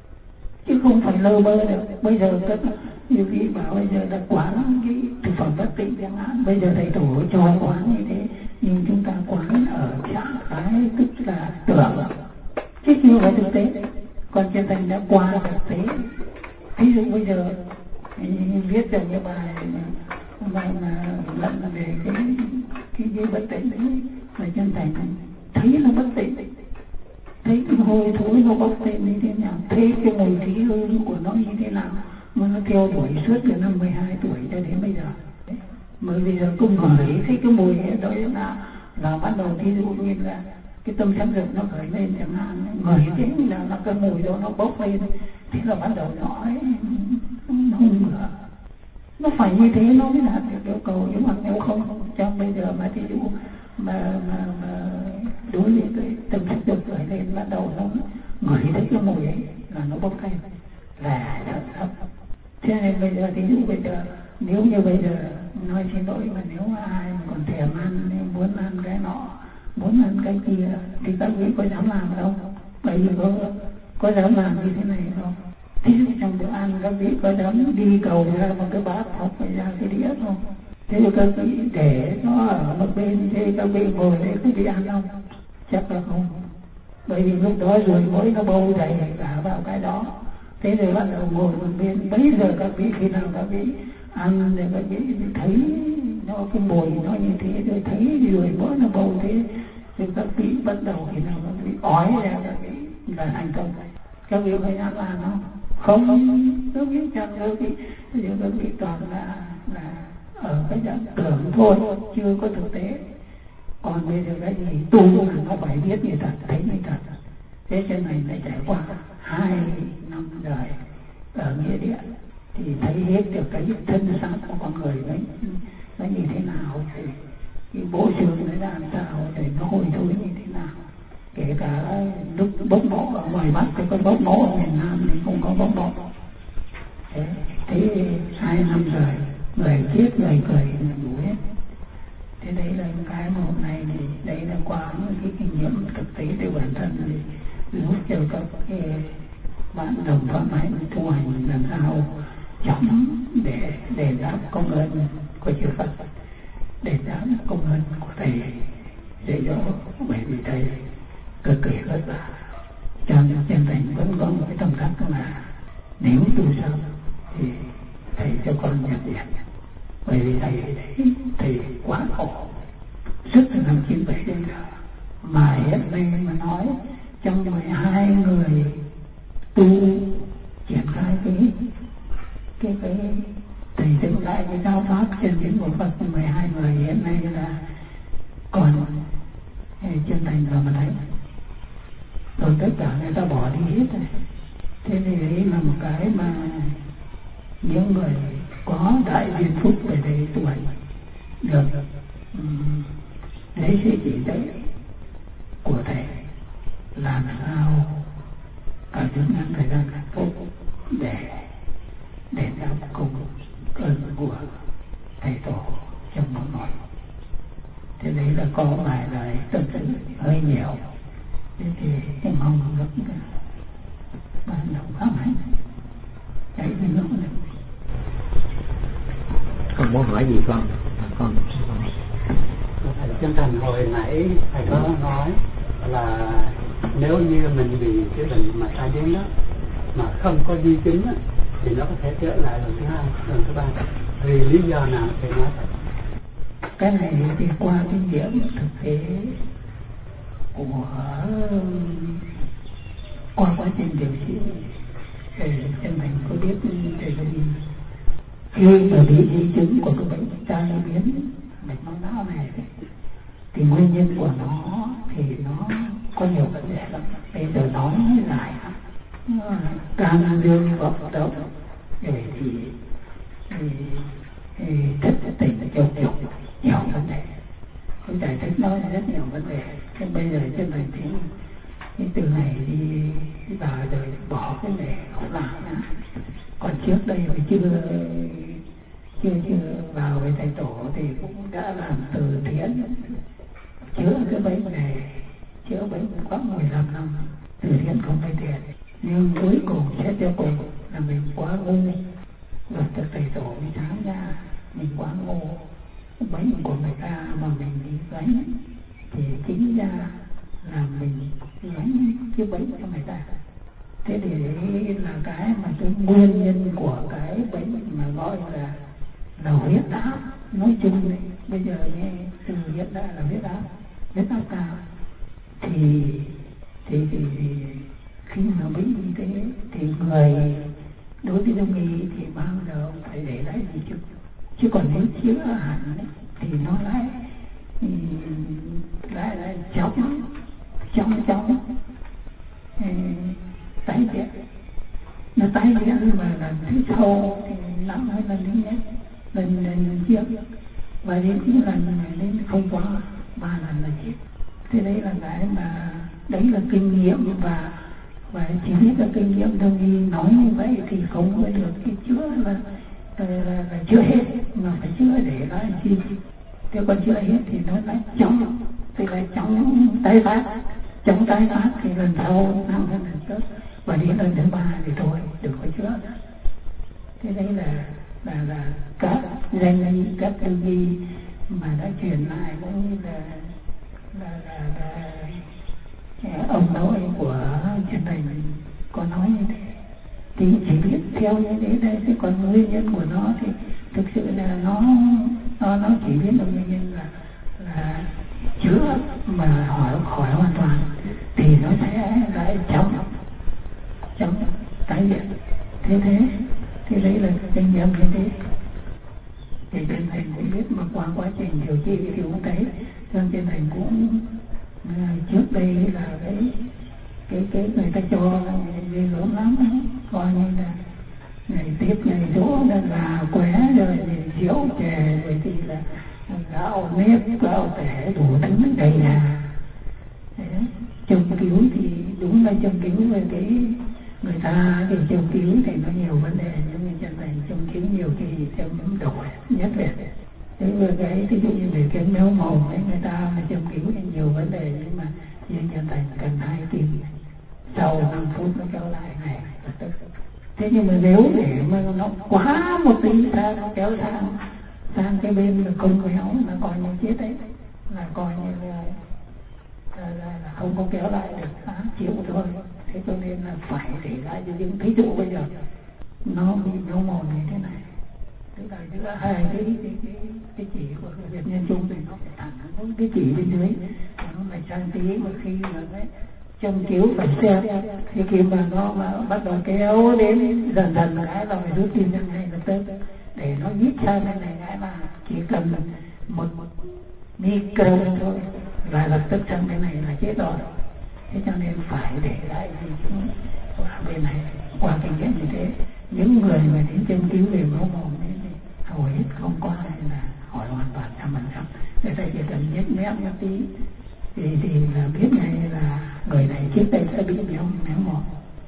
chứ không phải lơ mơ được. Bây giờ các như vị bảo bây giờ là quán cái thực phẩm bất tịnh chẳng hạn, bây giờ thầy tổ cho quán như thế, nhưng chúng ta quán ở trạng thái tức là tưởng, chứ chưa phải thực tế. Còn chân thành đã qua thực tế. Ví dụ bây giờ viết được cái bài mà luận về cái bất tịnh đấy, là chân thành thấy nó bất tịnh, thấy cái hôi thối nó bốc lên như thế nào, thấy cái mùi khí hương của nó như thế nào, mà nó theo đuổi suốt từ năm 12 tuổi cho đến bây giờ. Mới bây giờ cũng ngửi thấy cái mùi đó là bắt đầu, thí dụ như là cái tâm sáng rực nó khởi lên chẳng hạn, ngửi cái là nó cái mùi đó nó bốc lên, thế là bắt đầu nó hung nữa. Nó phải như thế nó mới đạt được yêu cầu, nhưng mà nếu không trong bây giờ mà thí dụ mà đối với cái tâm sáng rực khởi lên, bắt đầu nó ngửi thấy cái mùi ấy là nó bốc lên là thật thấp. Thế nên bây giờ thí dụ bây giờ nếu như bây giờ nói xin lỗi, mà nếu ai còn thèm ăn, muốn ăn cái nọ, muốn ăn cái kia, thì các vị có dám làm đâu? Bởi vì có dám làm như thế này không? Thí dụ trong bữa ăn các vị có dám đi cầu ra một cái bát hoặc ra cái đĩa không? Thế thì các vị để nó ở một bên, thế các vị ngồi để các vị ăn không? Chắc là không. Bởi vì lúc đó rồi mỗi nó bâu đầy cả vào cái đó. Thế rồi bắt đầu ngồi một bên. Bây giờ các vị khi nào các vị ăn thì các vị thấy nó cái mùi nó như thế, rồi thấy rồi mỗi nó bầu thế, rồi các vị bắt đầu khi nào các vị ói ra, các vị là thành công. Các vị phải ăn làm không? Không, các vị chẳng các vị, giờ các vị toàn là ở cái dạng tưởng thôi, chưa có thực tế. Còn bây giờ cái gì tu là nó phải biết như thật, thấy như thật. Thế cho này lại trải qua 2 năm đời ở nghĩa địa thì thấy hết được cái thân xác của con người đấy nó như thế nào, thì cái bộ xương nó làm sao, thì nó hôi thối như thế nào. Kể cả lúc bốc mộ ở ngoài Bắc, cái con bốc mộ ở miền Nam thì không có bốc mộ. Thế 2 năm rồi, người chết người cười đủ hết. Thế đấy là cái mà hôm nay thì đấy là qua những cái kinh nghiệm thực tế từ bản thân, thì giúp cho các cái bạn đồng phạm hạnh tu hành làm sao chóng để đền đáp công ơn của chư Phật, đền đáp công ơn của thầy dạy dỗ. Bởi vì thầy cực kỳ vất vả, cho nên chân thành vẫn có một cái tâm thắc là nếu tu xong thì thầy cho con nhập viện. Bởi vì thầy quá khổ suốt từ năm 97 đến giờ, mà hiện nay mà nói trong 12 người tu triển khai cái thầy dựng lại cái giáo pháp chân chính của Phật, 12 người hiện nay là còn chân thành rồi mà thấy, rồi tất cả người ta bỏ đi hết rồi. Thế thì đấy là một cái mà những người có đại duyên phúc về đây tu hành được lấy sự chỉ dạy của thầy làm sao ở những ngắn thời gian càng tốt để đáp công ơn của thầy tổ trong mỗi ngày. Thế đấy là có vài lời tâm sự hơi nhiều, thế thì mong được ban đồng pháp hạnh chạy đến lúc này. Con muốn hỏi gì con? Thầy chân thành hồi nãy thầy có nói là nếu như mình bị cái bệnh mà tai biến đó mà không có di chứng á, thì nó có thể trở lại lần thứ 2, lần thứ 3. Vì lý do nào thầy nói vậy? Cái này thì qua kinh nghiệm thực tế của qua quá trình điều trị, thầy chân thành có biết thầy có đi khi mà bị di chứng của cái bệnh tai biến mạch máu não này thì nguyên nhân của nó thì nó có nhiều vấn đề lắm. Bây giờ nói lại càng dương vận động để thì thất tình chồng nhiều vấn đề, không giải thích nói rất nhiều vấn đề. Thế bây giờ chân thành thì từ ngày đi vào rồi bỏ cái này không làm nữa. Còn trước đây phải chưa vào với thầy tổ thì cũng đã làm từ thiện thiện chữa cái bệnh này, chữa bệnh quá 15 năm, từ thiện không phải tiền, nhưng cuối cùng xét cho cùng là mình quá ngu. Và từ thầy tổ mới sáng ra mình quá ngu, bệnh của người ta mà mình đi gánh thì chính ra là mình gánh cái bệnh cho người ta. Thế thì đấy là cái mà cái nguyên nhân của cái bệnh mà gọi là huyết áp nói chung đấy. Bây giờ nghe từ hiện đại là huyết áp cao thì khi mà bệnh như thế thì người đối với đông y thì bao giờ phải để lại gì chứ còn nếu chữa hẳn thì nó lại chóng tái diễn, nó tái diễn mà lần thứ sau thì nặng hơn lần thứ nhất, lần trước, và đến những lần này đến không quá 3 lần là chết. Thế đấy là cái mà đấy là kinh nghiệm, và chỉ biết là kinh nghiệm đông y nói như vậy thì không có được cái chữa là chữa hết, mà phải chữa để lại chi. Thế còn chữa hết thì nó lại chóng, thì lại chóng tái phát thì lần sau nặng hơn lần trước, và đến lần thứ 3 thì thôi đừng có chữa. Thế đấy là các danh y, các đông y mà đã truyền lại cũng như là ông nội của Trần Thành có nói như thế, thì chỉ biết theo như thế đây. Thế còn nguyên nhân của nó thì thực sự là nó chỉ biết được nguyên nhân là chữa mà khỏi hoàn toàn thì nó sẽ lại chóng tái hiện. Thế đấy là kinh nghiệm như thế. Thì Trần Thành cũng biết, mà qua quá trình điều trị thì cũng thấy Trần Thành cũng trước đây là cái người ta cho ghê gớm lắm, coi như là ngày tiếp ngày dỗ là khỏe rồi thì rượu chè rồi thì là gạo nếp gạo tẻ đủ thứ đầy nhà. Châm cứu thì đúng là châm cứu về cái người ta thì châm cứu thì nó nhiều vấn đề, nhưng mà Trần Thành châm cứu nhiều thì châm đổi nhất về. Thế rồi cái ví dụ như về cái méo mồm ấy, người ta mà châm cứu thì nhiều vấn đề, nhưng mà riêng Trần Thành cần 2 tiếng, sau 5 phút nó kéo lại này. Thế nhưng mà nếu để mà nó quá một tí ra, nó kéo sang cái bên là không kéo, nó coi như chết đấy, là coi như là không có kéo lại được 8 triệu thôi. Thế cho nên là phải để lại cho những thí dụ bây giờ nó bị méo mồm như thế này, tức là giữa hai cái chỉ của Việt Nhân Trung thì nó phải thẳng hướng cái chỉ bên dưới, nó phải sang tí, mà khi mà đấy châm cứu phải xem, thì khi mà nó mà bắt đầu kéo đến dần cái là phải rút tim ra ngay lập tức, để nó nhít sang bên này cái là chỉ cần một micro thôi là lập tức sang bên này là chết rồi. Thế cho nên phải để lại gì qua bên này. Qua kinh nghiệm như thế, những người mà đến châm cứu về máu mồm thì hầu hết không có ai là hỏi hoàn toàn 100%. Người ta chỉ cần nhét mép một tí thì là biết ngay là người này trước đây sẽ bị méo mồm.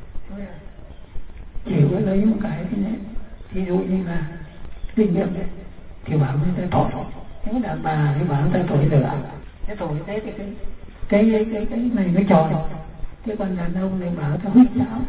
Chỉ có lấy một cái thế này, ví dụ như là kinh nghiệm đấy, thì bảo người ta thổi, nếu đàn bà thì bảo người ta thổi lửa, thế thổi thế thì cái này nó tròn. Thế còn đàn ông thì bảo ta huýt sáo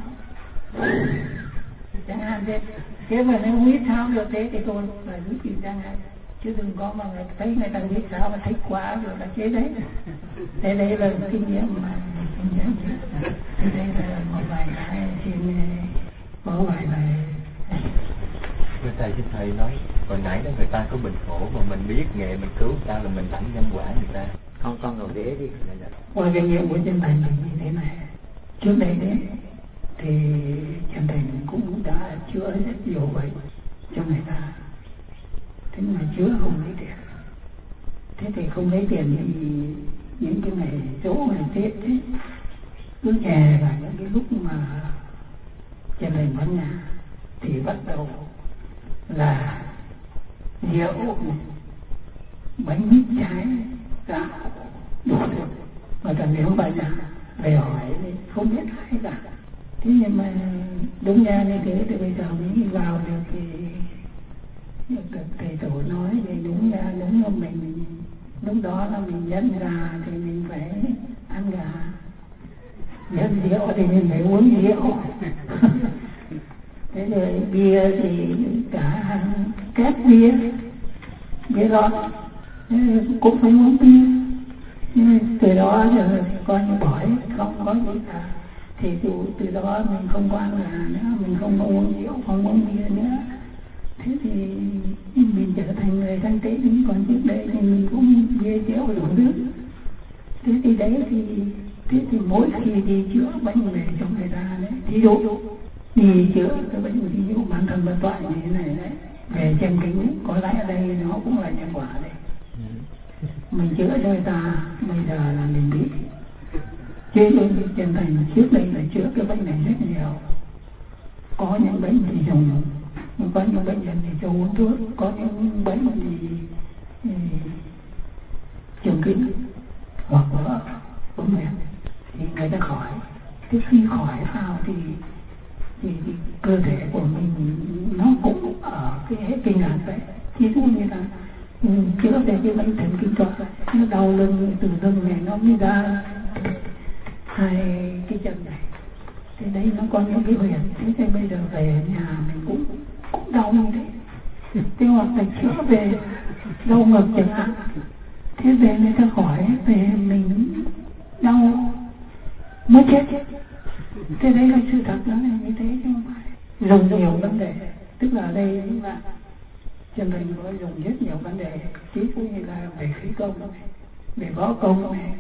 chẳng hạn thế. Thế mà nếu huýt sáo được thế thì thôi là huýt gì chẳng hạn, chứ đừng có mà thấy người ta huýt sáo mà thích quá rồi là chế đấy. Thế đây là kinh nghiệm mà thế đây là một vài cái xin có vài này. Thầy xin thầy nói hồi nãy đó người ta có bệnh khổ mà mình biết nghệ mình cứu ta là mình lãnh nhân quả người ta. Con ngồi ghế đi. Qua kinh nghiệm của Trần Thành như thế này, trước đây đấy thì Trần Thành cũng đã chữa rất nhiều bệnh cho người ta, thế mà chữa không lấy tiền. Thế thì không lấy tiền thì những cái ngày dỗ ngày Tết ấy, cứ chè vào những cái lúc mà Trần Thành vắng nhà thì bắt đầu là rượu, bánh mít trái, gạo đủ thứ. Mà thằng nếu bà nhà về hỏi thì không biết ai cả. Thế nhưng mà đúng ra như thế thì bây giờ mới vào được thì được thầy tổ nói thì đúng ra đúng là mình lúc đó là mình nhân gà thì mình phải ăn gà, nhân rượu thì mình phải uống rượu. Thế rồi bia thì cả két bia lon cũng phải uống bia. Nhưng từ đó giờ coi như bỏ không có gì cả. Thì từ đó mình không có ăn gà nữa, mình không có uống rượu, không uống bia nữa. Thế thì mình trở thành người thanh tịnh. Còn trước đây thì mình cũng bia rượu đủ nước. Thế thì đấy thì mỗi khi đi chữa bệnh về cho người ta đấy, thí dụ đi chữa cái bệnh ví dụ bản thân bất toại như thế này đấy, về chân kính có lẽ ở đây nó cũng là nhân quả đây. Mình chữa cho người ta, bây giờ là mình bị chứ chân thành trước đây là chữa cái bệnh này rất nhiều. Có những bệnh thì dùng, có những bệnh nhân thì cho uống thuốc, có những bệnh thì chân kính hoặc là uống men thì người ta khỏi. Trước khi khỏi sao thì cơ thể của mình nó cũng ở cái hệ kinh lạc đấy. Ví dụ như là chữa về cái bệnh thần kinh tọa, nó đau lưng từ lưng này nó mới ra hai cái chân này, thì đấy nó có những cái huyệt. Thế thì bây giờ về nhà mình cũng đau như thế, thế hoặc là chữa về đau ngực chẳng hạn, thế về người ta khỏi, về mình đau mới chết. Thế đấy là sự thật, nó là như thế chứ không phải dùng nhiều vấn đề. Tức là ở đây chúng ta chân thành có dùng rất nhiều vấn đề, ví dụ như là về khí công này, về võ công này,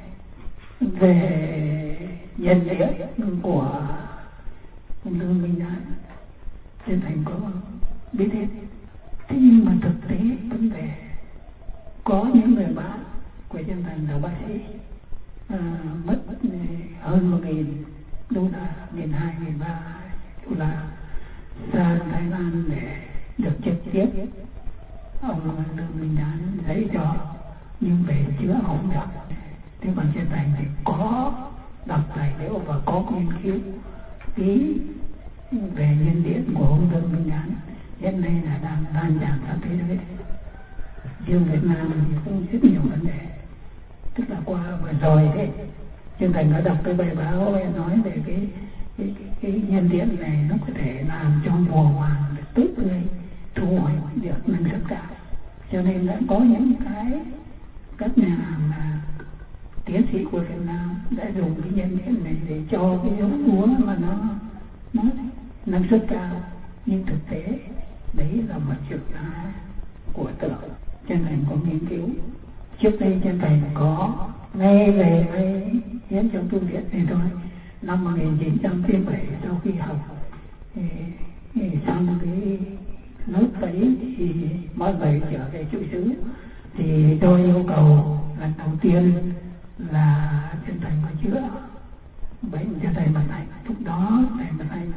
về nhân địa của lương minh đán, chân thành có biết hết. Thế nhưng mà thực tế vấn đề có những người bạn của chân thành là bác sĩ mất hơn 1.000 đô la, 1.200, 1.300 đô la ra Thái Lan để được trực tiếp ông Lương Minh Đán dạy cho, nhưng về chữa không được. Thế còn chân thành thì có đọc tài liệu và có nghiên cứu tí về nhân điện của ông Lương Minh Đán. Hiện nay là đang lan tràn khắp thế giới. Riêng Việt Nam thì cũng rất nhiều vấn đề. Tức là qua vừa rồi thế chân thành đã đọc cái bài báo nói về cái nhân điện này nó có thể làm cho mùa màng được tốt tươi, thu hoạch được năng suất cao. Cho nên đã có những cái các nhà mà tiến sĩ của Việt Nam đã dùng cái nhân điện này để cho cái giống lúa mà nó năng suất cao. Nhưng thực tế đấy là một sự của tưởng. Chân thành có nghiên cứu. Trước đây chân thành có ngay về cái hiến trong tu viện này thôi. Năm 1997 sau khi học xong cái lớp đấy thì mọi người trở về trụ xứ, thì tôi yêu cầu lần đầu tiên là chân thành có chữa bệnh cho thầy Mặt Thành. Lúc đó thầy Mặt Thành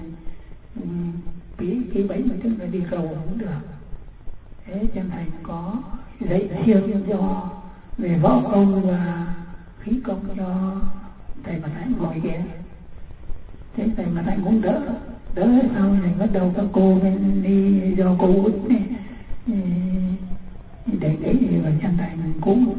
cái bệnh mà tức là đi cầu cũng được. Thế chân thành có dạy riêng cho về võ công và khí công cho thầy Mặt Thành ngồi kia. Thế thầy Mặt Thành cũng đỡ sau này bắt đầu các cô đi do cô út để nghĩ và chân thành cũng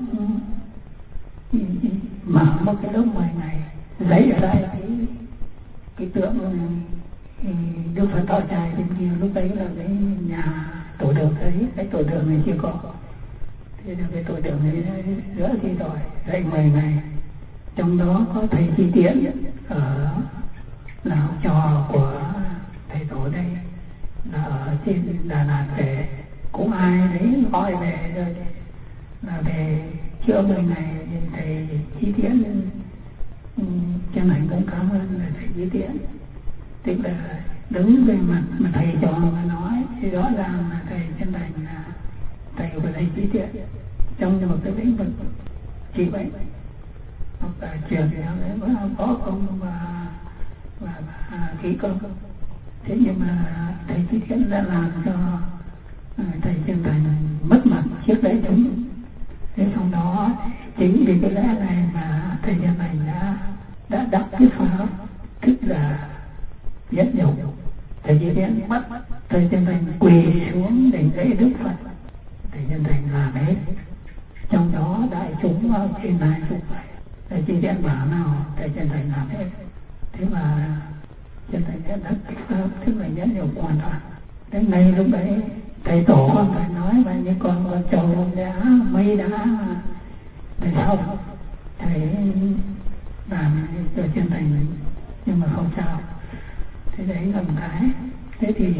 mở một cái lớp 10 ngày lấy ở đây cái tượng Đức Phật Thọ Trài bên kia. Lúc đấy là cái nhà tổ đường ấy, cái tổ đường này chưa có. Thế là cái tổ đường ấy giữa khi rồi dạy 10 ngày, trong đó có thầy Chi Tiễn ở là học trò của thầy tổ đây, là ở trên Đà Lạt về, cũng ai đấy gọi về rồi là về chữa 10 ngày. Thầy Chi Tiễn chân thành cũng cảm ơn là thầy Chi Tiễn, tức là đứng về mặt mà thầy trò mà nói thì rõ ràng là thầy chân thành là thầy của thầy Chi Tiễn trong một cái lĩnh vực trị bệnh hoặc là truyền có công và khí công. Thế nhưng mà thầy Chi Tiễn đã làm cho thầy chân thành mất mặt trước đấy đúng. Thế sau đó chính vì cái lẽ này mà thầy chân thành đã đắc cái pháp, tức là nhất nhục. Thầy Chi Tiễn bắt thầy chân thành quỳ xuống để lễ Đức Phật. Thầy chân thành làm hết, trong đó có đại chúng ở trên này cũng vậy. Thầy chỉ điện bảo nào thầy chân thành làm hết. Thế mà chân thành sẽ rất kích hợp, tức là nhẫn nhục hoàn toàn. Đến ngay lúc đấy thầy tổ con phải nói và như con có trầu đá mây đá mà tại sao thầy làm cho chân thành nhưng mà không sao. Thế đấy là một cái. Thế thì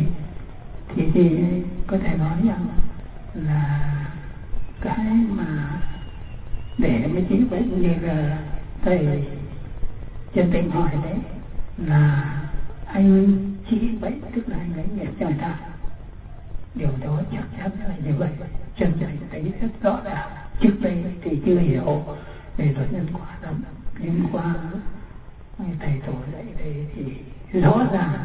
có thể nói rằng là cái mà để mới chỉ bệnh như là thầy chân tình hỏi đấy là anh chỉ bệnh tức là anh lấy nghiệp cho người ta. Điều đó chắc chắn là như vậy. Chân thành thấy rất rõ ràng. Trước đây thì chưa hiểu về luật nhân quả lắm, nhưng qua thầy tổ dạy đây thì rõ ràng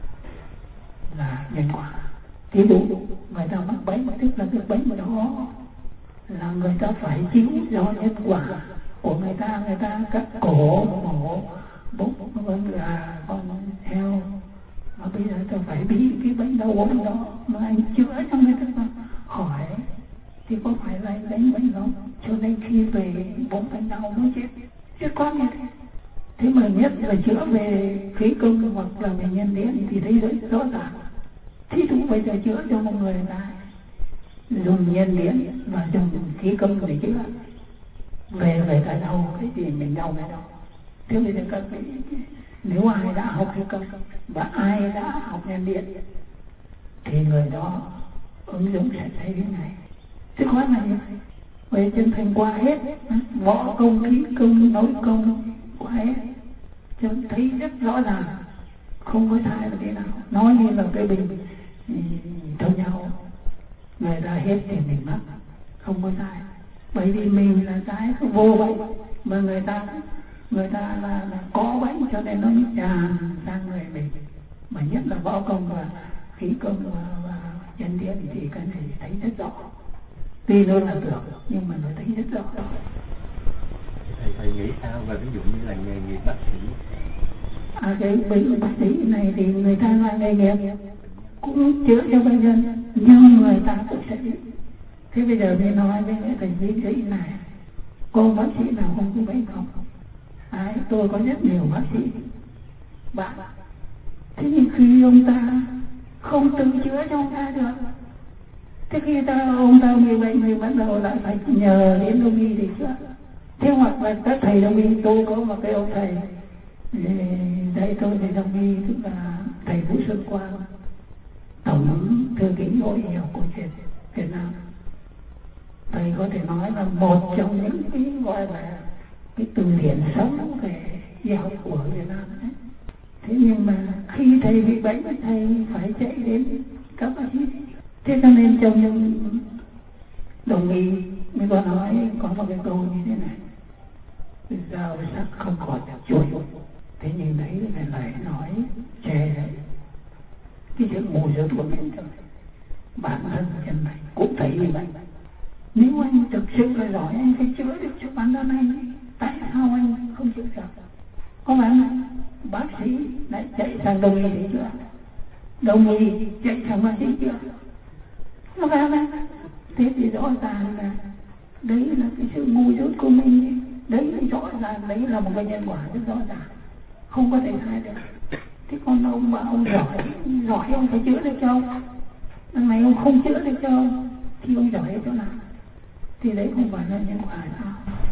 là nhân quả. Ví dụ người ta mắc bệnh tức là cái bệnh đó là người ta phải chịu do nhân quả của người ta cắt cổ mổ bụng con gà con heo mà bây giờ ta phải bị cái bệnh đau ốm đó mà anh chữa cho người ta khỏi thì có phải là anh đánh bệnh không? Cho nên khi về bụng bệnh đau mới chết con như thế. Thế mà nhất là chữa về khí công hoặc là về nhân điện thì thấy rất rõ ràng. Thí dụ bây giờ chữa cho một người ta dùng nhân điện và dùng khí công để chữa, về người ta đau cái gì mình đau cái đó. Thế bây giờ các vị nếu ai đã học khí công và ai đã học nhân điện thì người đó ứng dụng sẽ thấy cái này. Chứ khó là như vậy. Về chân thành qua hết võ công, khí công, nói công qua hết cho thấy rất rõ ràng, không có sai là thế nào. Nói như là cái bình thông nhau người ta hết thì mình mắc, không có sai. Bởi vì mình là cái vô bệnh mà người ta là có bệnh cho nên nó tràn sang người mình. Mà nhất là võ công và khí công và chân điện thì cái này thấy rất rõ. Tuy nó là tưởng nhưng mà nó thấy rất rõ. Thầy nghĩ sao về ví dụ như là nghề nghiệp bác sĩ? Cái bệnh bác sĩ này thì người ta là nghề nghiệp cũng chữa cho bệnh nhân nhưng người ta cũng sẽ bị. Thế bây giờ mình nói với thầy bác sĩ này, cô bác sĩ nào không có bệnh không? Tôi có rất nhiều bác sĩ bạn. Thế nhưng khi ông ta không tự chữa cho ông ta được, thế khi ông ta bị bệnh thì bắt đầu lại phải nhờ đến đông y để chữa. Thế hoặc là các thầy đông y, tôi có một cái ông thầy dạy tôi thầy đông y tức là thầy Vũ Xuân Quang, tổng thư ký hội y học cổ truyền Việt Nam. Thầy có thể nói là một trong những cái gọi là cái từ điển sống về y học của Việt Nam đấy. Thế nhưng mà khi thầy bị bệnh thầy phải chạy đến các bác sĩ. Thế cho nên trong những đồng ý mới có nói có một cái câu như thế này: dao sắc không còn chuỗi. Thế nhưng đấy là lời nói chè đấy. Cái chuyện mù giữa của mình thôi. Bản thân chân này cũng thấy như vậy. Nếu anh thực sự là giỏi anh phải chữa được cho bản thân anh. Tại sao anh không chữa được? Có phải không? Bác sĩ lại chạy sang đông y để chữa, đông y chạy sang bác sĩ chữa. Có phải không? Thế thì rõ ràng là đấy là cái sự ngu dốt của mình. Đấy là rõ ràng, đấy là một cái nhân quả rất rõ ràng, không có thể sai được. Thế còn ông mà ông giỏi ông phải chữa được cho ông. Đằng này ông không chữa được cho ông thì ông giỏi ở chỗ nào? Thì đấy không phải là nhân quả sao?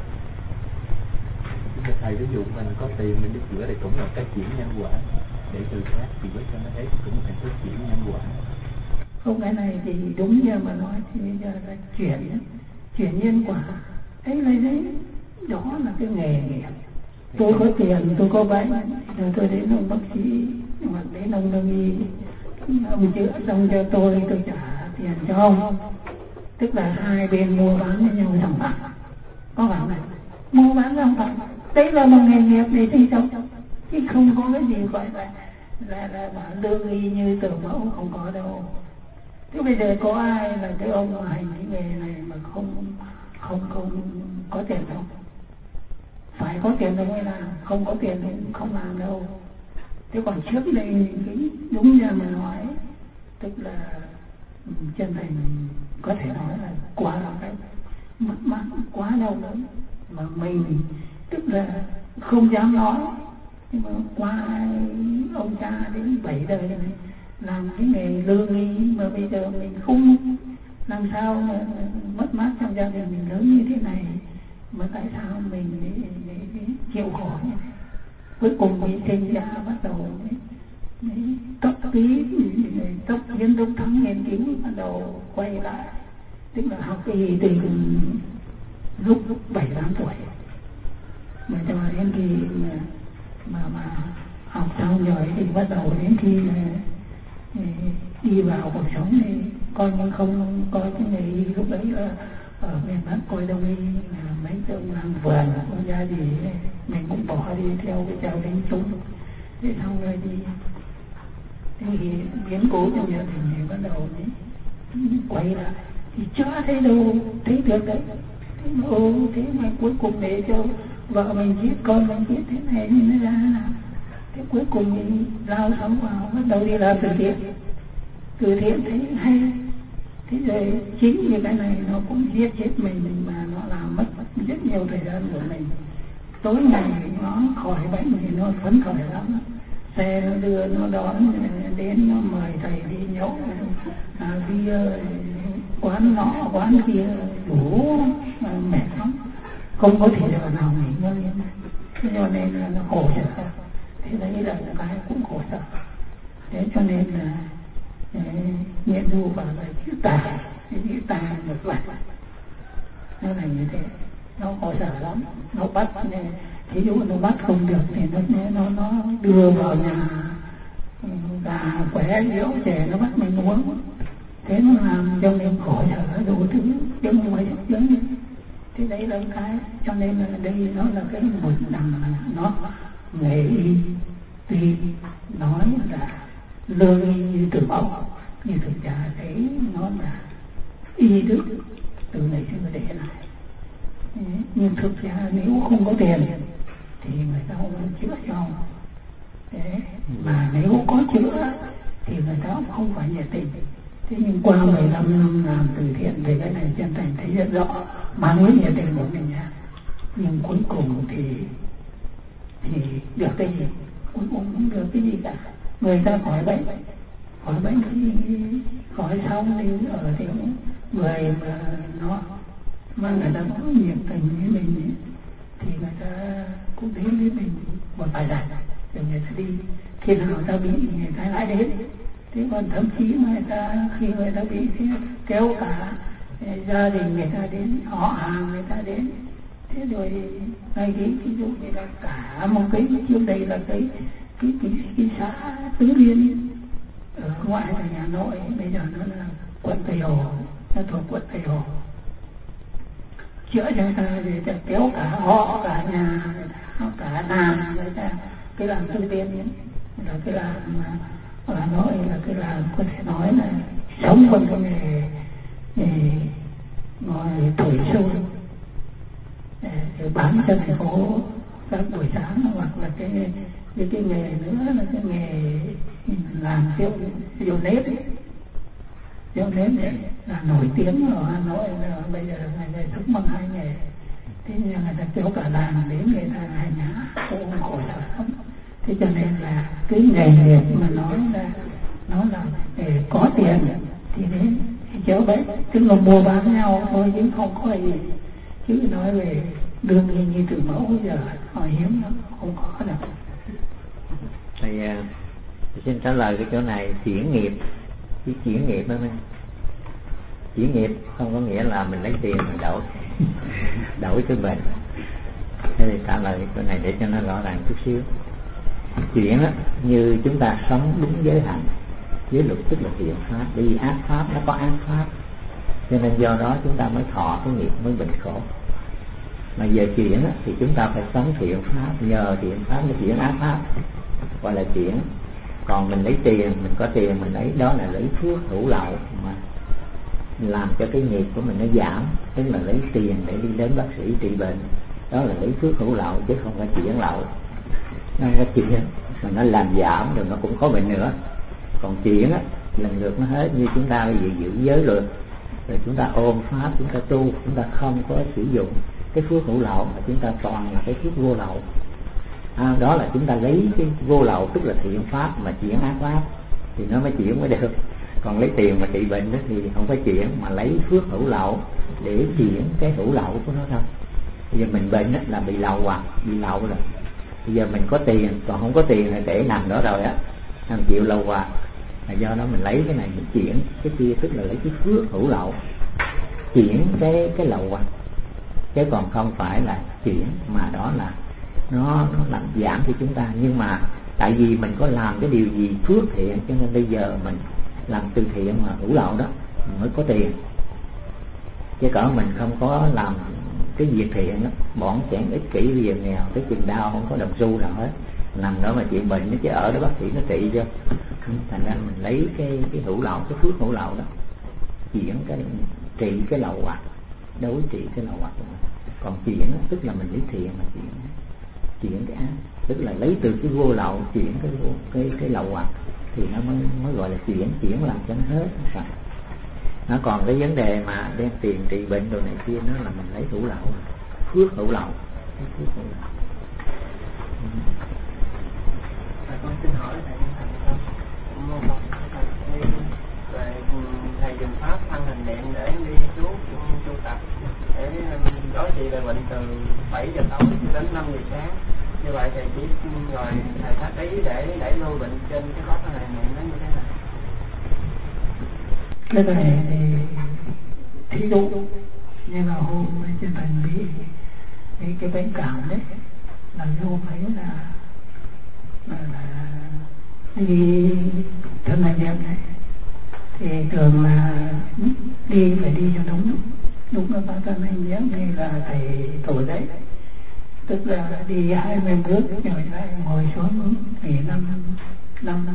Thầy ví dụ mình có tiền mình đi chữa thì cũng là cái chuyển nhân quả, để từ khác thì với cho nó hết cũng là cái chuyển nhân quả. Không, cái này thì đúng như mà nói thì bây giờ là chuyển nhân quả. Đấy là đấy, đó là cái nghề nghiệp. Tôi có tiền, tôi có bệnh, rồi tôi đến ông bác sĩ hoặc đến ông đông y, ông chữa xong cho tôi trả tiền cho ông. Tức là hai bên mua bán với nhau sòng phẳng. Có phải này? Mua bán sòng phẳng. Đấy là một nghề nghiệp để sinh sống. Chứ không có cái gì gọi là lương y như từ mẫu, không có đâu. Thế bây giờ có ai là cái ông mà hành cái nghề này mà không có tiền không? Phải có tiền rồi mới làm, không có tiền thì không làm đâu. Thế còn trước đây cái đúng ra mà nói, tức là chân thành có thể nói là qua cái mất mát quá đau đớn mà mình tức là không dám nói, nhưng mà qua ông cha đến 7 đời này làm cái nghề lương y mà bây giờ mình không làm sao mà mất mát trong gia đình mình lớn như thế này, mà tại sao mình để chịu khổ như thế. Cuối cùng mình sinh ra bắt đầu cấp ký cấp viên đốc thắng nghiên cứu, bắt đầu quay lại, tức là học y từ lúc 7-8 tuổi mà cho đến khi mà học xong rồi thì bắt đầu đến khi đi vào cuộc sống thì coi như không coi cái nghề y lúc đấy là ở miền Bắc coi đông y là mấy ông làm vườn có gia gì mình cũng bỏ đi theo cái trào đánh chúng, thế xong rồi đi thì biến cố trong gia đình thì bắt đầu quay lại thì chưa thấy đâu thấy được đấy, thế mà cuối cùng để cho vợ mình giết con mình giết thế này thì nó ra nào, thế cuối cùng thì lao sống vào bắt đầu đi làm từ thiện thấy hay, thế rồi chính vì cái này nó cũng giết chết mình mà nó làm mất rất nhiều thời gian của mình. Tối ngày nó khỏi bệnh thì nó phấn khởi lắm, xe nó đưa nó đón đến, nó mời thầy đi nhậu bia quán nọ quán kia đủ mệt lắm, không có thể giờ nào nghỉ ngơi, thế cho nên là nó khổ sở. Thế đấy là cái cũng khổ sở, thế cho nên là Nghĩa Du bảo là chữ tà một vật nó là như thế, nó khổ sở lắm, nó bắt thí dụ nó bắt không được thì nó đưa vào nhà gà quẻ rượu chè nó bắt mình uống, thế nó làm cho mình khổ sở đủ thứ giống như vậy giống như thế. Đấy là cái cho nên là đây nó là cái một đằng nó nghề y thì nói là lương y như từ mẫu, nhưng thực ra thấy nó là y đức từ ngày xưa để lại. Nhưng thực ra nếu không có tiền thì người ta không chữa cho, mà nếu có chữa thì người ta cũng không phải nhiệt tình. Thế nhưng qua 15 năm làm từ thiện thì cái này chân thành thấy rất rõ, mang những nhiệt tình của mình ra, nhưng cuối cùng thì được cái gì? Cuối cùng không được cái gì cả. Người ta khỏi bệnh thì khỏi xong thì ở thì người mà nó mà người ta có nhiệt tình với mình ấy, thì người ta cũng đến với mình một vài lần rồi người ta đi, khi nào người ta bị người ta lại đến. Thế còn thậm chí người ta khi người ta bị thì kéo cả gia đình người ta đến, họ hàng người ta đến, thế rồi ngay cái ví dụ như là cả một cái trước đây là cái xã Tứ Liên ở ngoại thành Hà Nội, bây giờ nó là quận Tây Hồ, nó thuộc quận Tây Hồ, chữa cho người ta để ta kéo cả họ cả nhà họ cả làng người ta, cái làng Tư Tiên ấy là cái làng mà ở Hà Nội là cái làng có thể nói là sống bằng cái nghề ngồi thổi sâu để bán cho thành phố các buổi sáng, hoặc là cái nghề nữa là cái nghề làm rượu nếp ấy. Rượu nếp đấy là nổi tiếng ở Hà Nội, là bây giờ người sống bằng hai nghề. Thế nhưng người ta kéo cả làng đến người ta hành hạ, cũng khổ sở lắm. Thế cho nên là cái nghề nghiệp mà nói là nó là để có tiền thì đến chữa bệnh, tức là mua bán nhau thôi chứ không có gì. Chứ nói về đương nhiên như từ mẫu bây giờ họ hiếm lắm, không có đâu. Thầy xin trả lời cái chỗ này, chuyển nghiệp, cái chuyển nghiệp đó, chuyển nghiệp không có nghĩa là mình lấy tiền mình đổi cái bệnh. Thế thì trả lời cái chỗ này để cho nó rõ ràng chút xíu. Chuyển á, như chúng ta sống đúng giới hạnh, giới luật tức là thiện pháp, bởi vì ác pháp nó có ác pháp, cho nên do đó chúng ta mới thọ cái nghiệp, mới bệnh khổ. Mà giờ chuyển á, thì chúng ta phải sống thiện pháp, nhờ thiện pháp mới chuyển ác pháp, gọi là chuyển. Còn mình lấy tiền, mình có tiền mình lấy, đó là lấy phước hữu lậu mà làm cho cái nghiệp của mình nó giảm, tức là lấy tiền để đi đến bác sĩ trị bệnh, đó là lấy phước hữu lậu chứ không phải chuyển lậu. Nó có chuyển mà nó làm giảm rồi nó cũng có bệnh nữa. Còn chuyển á, lần lượt nó hết, như chúng ta bây giờ giữ giới luật rồi chúng ta ôm pháp, chúng ta tu, chúng ta không có sử dụng cái phước hữu lậu mà chúng ta toàn là cái phước vô lậu. Đó là chúng ta lấy cái vô lậu tức là thiện pháp mà chuyển ác pháp thì nó mới chuyển mới được. Còn lấy tiền mà trị bệnh đó thì không phải chuyển, mà lấy phước hữu lậu để chuyển cái hữu lậu của nó thôi. Bây giờ mình bệnh đó là bị lậu bị lậu rồi. Bây giờ mình có tiền, còn không có tiền là để nằm đó rồi á, 5 triệu lậu là do đó mình lấy cái này mình chuyển cái kia, tức là lấy cái phước hữu lậu chuyển cái lậu chứ còn không phải là chuyển, mà đó là nó làm giảm cho chúng ta. Nhưng mà tại vì mình có làm cái điều gì phước thiện cho nên bây giờ mình làm từ thiện mà hữu lậu đó mình mới có tiền, chứ cỡ mình không có làm cái việc thiện đó, bỏng chén ích kỷ bây giờ nghèo tới chừng đau không có đồng xu nào hết, nằm đó mà chuyện bệnh nó chứ ở đó bác sĩ nó trị cho. Thành ra mình lấy cái hữu lậu, cái phước hữu lậu đó chuyển cái trị cái lậu đối trị cái lậu còn chuyển đó, tức là mình lấy thiện mà chuyển cái ác, tức là lấy từ cái vô lậu chuyển cái lậu thì nó mới gọi là chuyển làm cho nó hết sạch. Nó còn cái vấn đề mà đem tiền trị bệnh đồ này kia, nó là mình lấy hữu lậu, phước hữu lậu. Con xin hỏi thầy thầy dùng pháp thân hình niệm để đi tu tập để đối trị về bệnh từ 7 giờ tối đến 5 giờ sáng. Như vậy thầy chỉ rồi thầy phát ý để đẩy lui bệnh trên cái pháp thân hình niệm nó như thế nào? Cái này thì thí dụ như là hôm trên thành bị cái bệnh cảm đấy, là hôm ấy là đi thân này đẹp này thì thường là phải đi cho đúng là ba thân anh nhé, như là thầy tổ đấy, tức là đi 20 bước rồi lại ngồi xuống nghỉ 5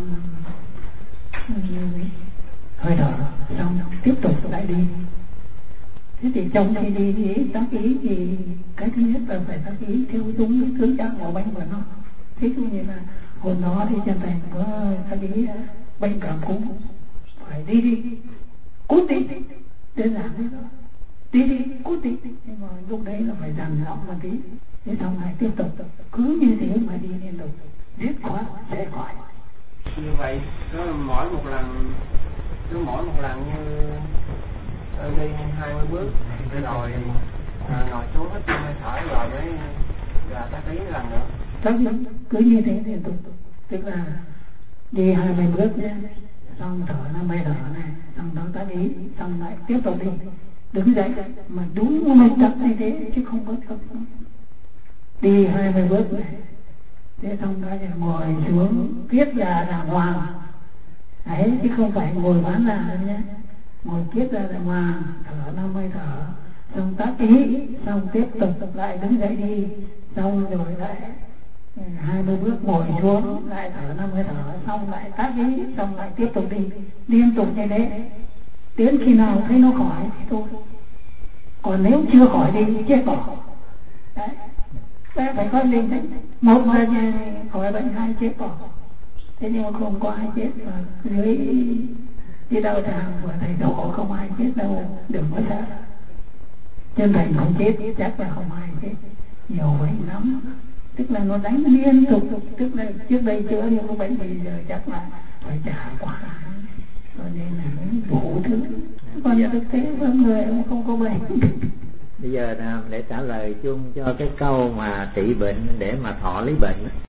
hơi thở xong tiếp tục lại đi. Thế thì trong khi đi tác ý thì cái thứ nhất là phải tác ý theo đúng cái tướng trạng của bệnh của nó. Thí dụ như là hôm đó thì chân thành có tác ý bệnh cảm cúm, phải đi cút đi, đơn giản thế thôi, đi cút đi. Nhưng mà lúc đấy là phải dằn giọng một tí, thế xong lại tiếp tục cứ như thế mà đi liên tục, dứt khoát sẽ khỏi. Như vậy đó là mỗi một lần như đi 20 bước rồi ngồi xuống hết hơi thở rồi mới là tác ý lần nữa. Cứ như thế liên tục, tức là đi 20 bước nhé, xong thở 5 hơi thở này, xong đó tác ý, xong lại tiếp tục đi, đứng dậy mà đúng nguyên tắc như thế chứ không có không. Đi 20 bước này, thế xong đó là ngồi xuống viết ra đàng hoàng đấy, chứ không phải ngồi ván ra đâu nhé, ngồi viết ra đàng hoàng, thở 5 hơi thở, xong tác ý, xong tiếp tục lại đứng dậy đi, xong rồi lại 20 bước ngồi xuống lại thở 5 hơi thở, xong lại tác ý, xong lại tiếp tục đi, liên tục như thế đến khi nào thấy nó khỏi thì thôi. Còn nếu chưa khỏi đi thì chết bỏ đấy. Thế phải có linh đấy, một là khỏi bệnh, 2 chết bỏ. Thế nhưng mà không có ai chết, và dưới đi đạo tràng của thầy tổ không ai chết đâu, đừng có sợ. Chân thành không chết, chắc là không ai chết, nhiều bệnh lắm. Tức là nó đánh liên tục, tức là trước đây chữa nhưng có bệnh bây giờ chắc là phải trả quả, cho nên là đủ thứ. Còn thực tế với người không có bệnh. Bây giờ để trả lời chung cho cái câu mà trị bệnh để mà thọ lấy bệnh.